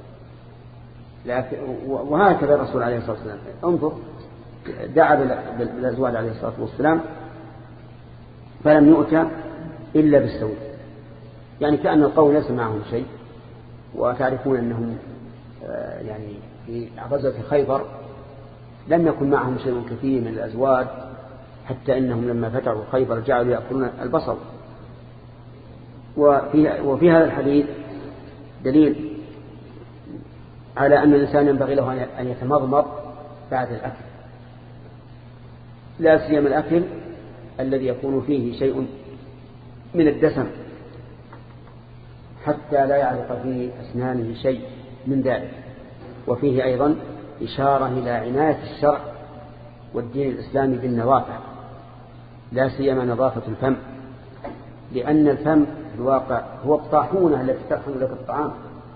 وهكذا الرسول عليه الصلاة والسلام انظر دعا بالأزواج عليه الصلاة والسلام فلم يؤتى إلا بالسوء، يعني كأن القوم ليس معهم شيء. وتعرفون أنهم يعني في غزوة خيبر لم يكن معهم شيء كثير من الأزواج، حتى إنهم لما فتحوا خيبر جعلوا يأكلون البصل. وفي, وفي هذا الحديث دليل على أن الإنسان ينبغي له أن يتمضمض بعد الأكل، لا سيما الأكل الذي يكون فيه شيء من الدسم، حتى لا يعلق في أسنانه شيء من ذلك. وفيه أيضا إشارة إلى عناية الشرع والدين الإسلامي بالنظافة، لا سيما نظافة الفم، لأن الفم في الواقع هو الطاحونة التي تطحن لك الطعام.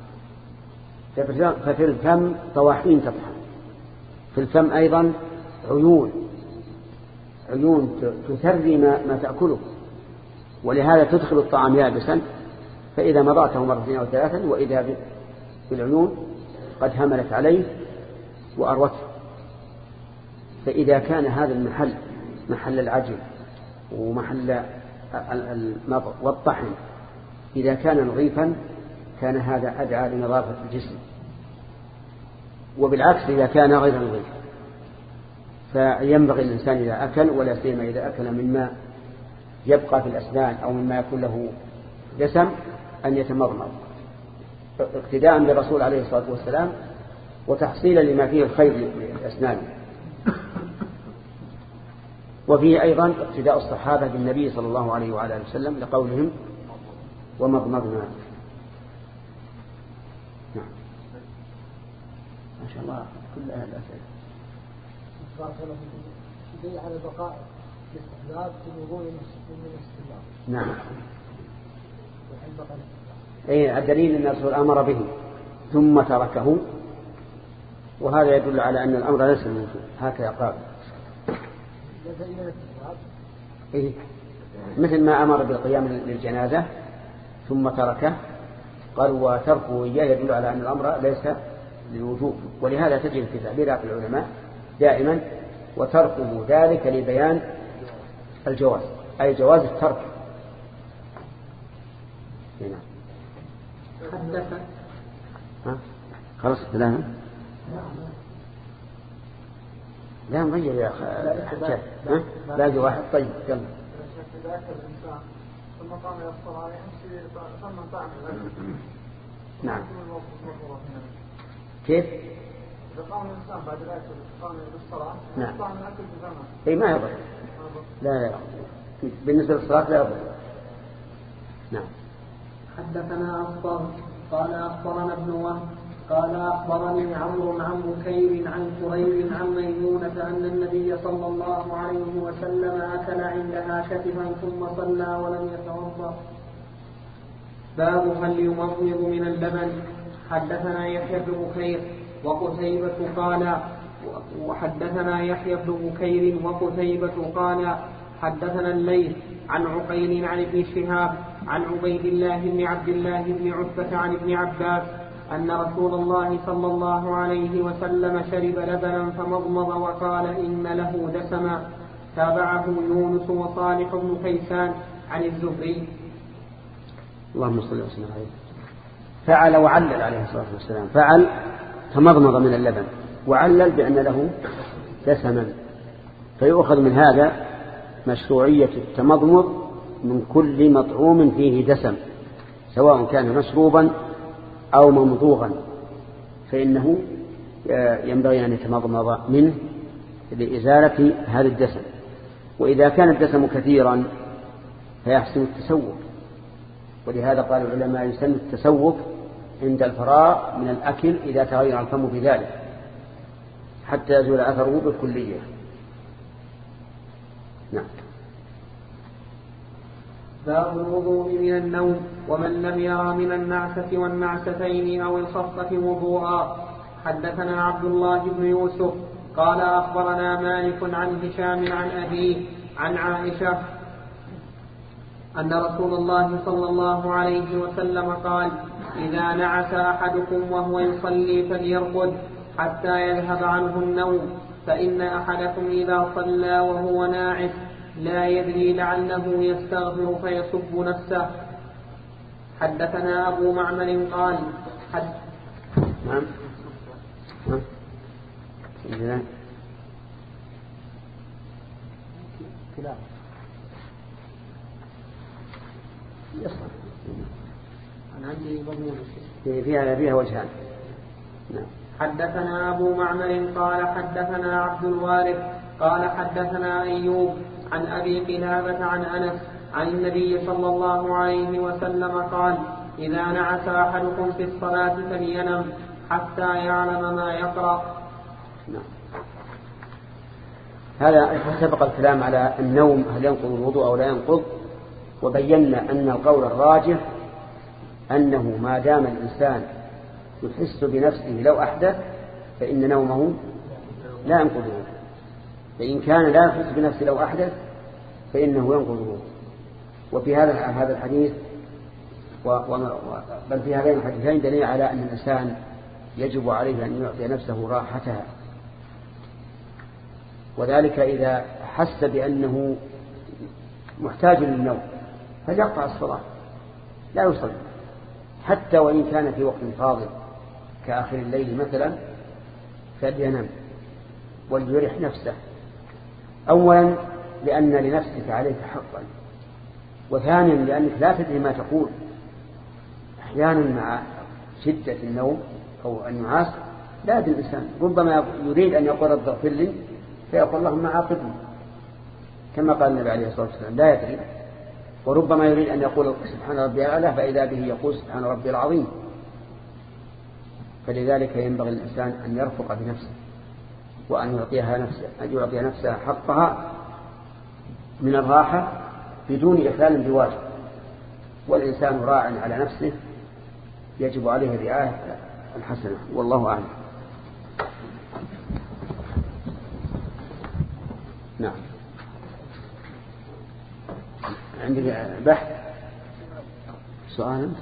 ففي الفم طواحين تطحن، في الفم أيضا عيون عيون تثري ما, ما تأكله، ولهذا تدخل الطعام يابسا، فإذا مضغته مرتين أو ثلاثا وإذا بالعيون قد هملت عليه وأروته. فإذا كان هذا المحل محل العجل ومحل المضغ والطحن إذا كان نظيفا كان هذا أدعى لنظافة الجسم، وبالعكس إذا كان غير نظيف فينبغي الإنسان إذا أكل، ولا سيما إذا أكل مما يبقى في الأسنان أو مما يكون له دسم، أن يتمضمض اقتداء بالرسول عليه الصلاة والسلام وتحصيلا لما فيه الخير للأسنان. وفيه أيضا اقتداء الصحابة بالنبي صلى الله عليه وعلى وسلم لقولهم ومضمضنا. نعم ما شاء الله كل أهل الأسئلة. دليل على بقاء الاستحباب في الوضوء من الاستحباب. نعم أي الدليل أن الرسول أمر به ثم تركه، وهذا يدل على أن الأمر ليس موجود هكذا قال. إيه؟ مثل ما أمر بالقيام للجنازة ثم تركه، قال وتركه إياه يدل على أن الأمر ليس للوجوب. ولهذا تجد في تعبيرات العلماء دائما وتركه ذلك لبيان الجواز، أي جواز الترك. هنا حدث ها خلاص ثلاثة لا نغير يا أخي ها باقي واحد. طيب كم إذا أكل الإنسان ثم قام إلى الصلاة يمشي ثم طعم الأكل. نعم كيف؟ إذا قام الإنسان بعد الأكل قام للصلاة نعم طعم الأكل بفمه. أي ما يضر. لا لا بالنسبة للصلاة لا يضر. نعم. حدثنا أخبر قال أخبرنا ابن وهب قال أخبرني عمرو عن بكير عن كريب عن ميمونة أن النبي صلى الله عليه وسلم أكل عندها كتفا ثم صلى ولم يتوضأ. باب هل يمضمض من اللبن. حدثنا يحيى بن بكير وقتيبة قال وحدثنا يحيى بن بكير وقتيبة قال حدثنا الليث عن عقيل عن ابن شهاب عن عبيد الله بن عبد الله بن عتبة عن ابن عباس أن رسول الله صلى الله عليه وسلم شرب لبنا فمضمض وقال إن له دسما. تابعه يونس وصالح بن كيسان عن الزهري. اللهم صل وسلم عليه. فعل وعلل عليه الصلاة والسلام. فعل تمضمض من اللبن، وعلل بأن له دسما. فيؤخذ من هذا مشروعية التمضمض من كل مطعوم فيه دسم، سواء كان مشروبا أو ممضوغا، فإنه ينبغي أن يتمضمض منه لإزالة هذا الدسم. وإذا كان الدسم كثيرا فيحسن التسوق، ولهذا قال العلماء يسن التسوق عند الفراغ من الأكل إذا تغير الفم بذلك حتى يزول أثره بالكلية. نعم. باب الوضوء من النوم ومن لم يرى من النعسة والنعستين أو الخفة وضوءا. حدثنا عبد الله بن يوسف قال أخبرنا مالك عن هشام عن أبيه عن عائشة أن رسول الله صلى الله عليه وسلم قال إذا نعس أحدكم وهو يصلي فليرقد حتى يذهب عنه النوم، فإن أحدكم إذا صلى وهو ناعس لا يدري لعله يستغفر فيسب نفسه. حدثنا أبو معمر قال حد نعم نعم أنا عندي مضمون فيها فيها وجهان. نعم. حدثنا أبو معمر قال حدثنا عبد الوارث قال حدثنا أيوب عن أبي قلابة عن أنس عن النبي صلى الله عليه وسلم قال إذا نعس أحدكم في الصلاة فلينم حتى يعلم ما يقرأ. نعم. هذا سبق الكلام على النوم هل ينقض الوضوء أو لا ينقض، وبينا أن القول الراجح أنه ما دام الإنسان يحس بنفسه لو أحدث فإن نومه لا ينقض الوضوء، فإن كان لا يحس بنفسه لو أحدث فإنه ينقض الوضوء. وفي هذا هذا الحديث و... و... بل في هذين الحديثين دليل على أن الإنسان يجب عليه أن يعطي نفسه راحتها، وذلك إذا حس بأنه محتاج للنوم فليقطع الصلاة لا يصلي، حتى وإن كان في وقت فاضل كآخر الليل مثلا فلينم وليرح نفسه. أولا لأن لنفسك عليك حقا، وثانيا لأنك لا تدري ما تقول. أحيانا مع شدة النوم أو النعاس لا يدري الإنسان، ربما يريد أن يقول رب اغفر لي فيقول اللهم عاقبني كما قال النبي عليه الصلاة والسلام، لا يدري. وربما يريد أن يقول سبحان ربي الأعلى فإذا به يقول سبحان ربي العظيم. فلذلك ينبغي الإنسان أن يرفق بنفسه وأن يعطيها نفسه أن يعطي نفسها حقها من الراحة بدون إخلال بواجب. والإنسان راع على نفسه يجب عليه الرعاية الحسنة، والله أعلم. نعم. عندك بحث سؤال أنت؟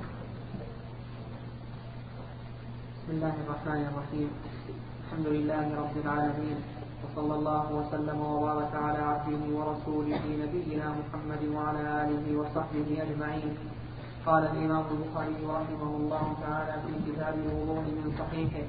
بسم الله الرحمن الرحيم. الحمد لله رب العالمين، وصلى الله وسلم وبارك على عبده ورسوله نبينا محمد وعلى آله وصحبه أجمعين. قال الإمام البخاري رحمه الله تعالى في كتاب الوضوء من صحيحه: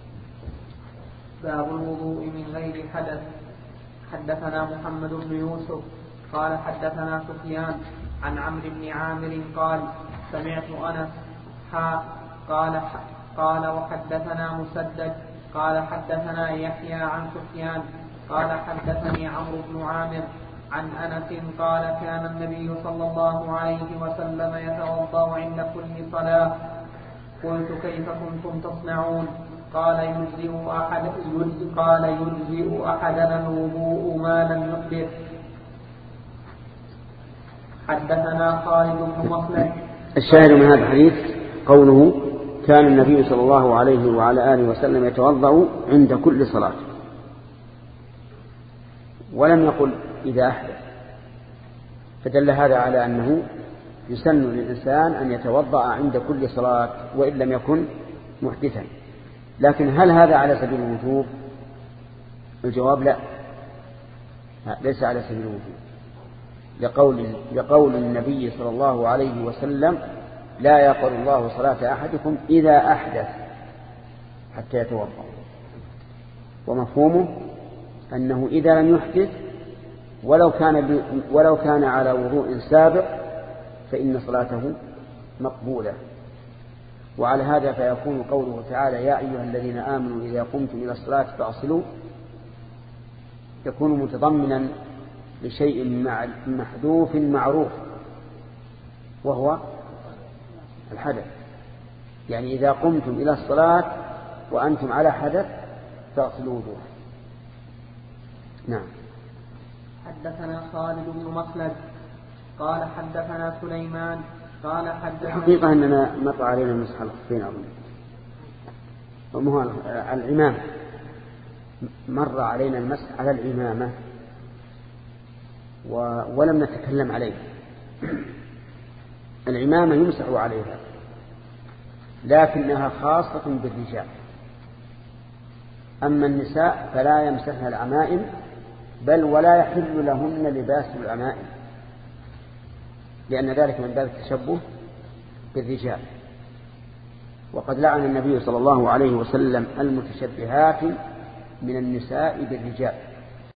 باب الوضوء من غير حدث. حدثنا محمد بن يوسف قال حدثنا سفيان عن عمرو بن عامر قال سمعت أنس حا قال قال وحدثنا مسدد قال حدثنا يحيى عن سفيان قال حدثني عمرو بن عامر عن أنس قال كان النبي صلى الله عليه وسلم يتوضأ عند كل صلاة قلت كيف كنتم تصنعون؟ قال يجزئ أحد قال يجزئ أحدنا الوضوء ما لم يحدث. حدثنا خالد بن مخلد. الشاهد من هذا الحديث قوله كان النبي صلى الله عليه وعلى آله وسلم يتوضأ عند كل صلاة، ولم يقل إذا أحدث، فدل هذا على أنه يسن للإنسان أن يتوضأ عند كل صلاة وإن لم يكن محدثا. لكن هل هذا على سبيل الوجوب؟ الجواب لا، ليس على سبيل الوجوب، لقول, لقول النبي صلى الله عليه وسلم لا يقبل الله صلاة أحدكم إذا أحدث حتى يتوضأ، ومفهومه أنه إذا لم يحدث ولو كان, ولو كان على وضوء سابق فإن صلاته مقبولة. وعلى هذا فيكون قوله تعالى يا أيها الذين آمنوا إذا قمتم إلى الصلاة فأصلوا يكون متضمنا لشيء محذوف معروف وهو الحدث، يعني إذا قمتم إلى الصلاة وأنتم على حدث فأصلوا وضوءا. نعم. حدثنا خالد بن مخلد قال حدثنا سليمان قال حدثنا الحقيقة أننا مر علينا المسح الخفين أظن، وهو العمامة، مر علينا المسح على العمامة ولم نتكلم عليه. العمامة يمسح عليها لكنها خاصة بالرجال، أما النساء فلا يمسحن العمائم، بل ولا يحل لهن لباس العمائم، لأن ذلك من باب التشبه بالرجال. وقد لعن النبي صلى الله عليه وسلم المتشبهات من النساء بالرجال.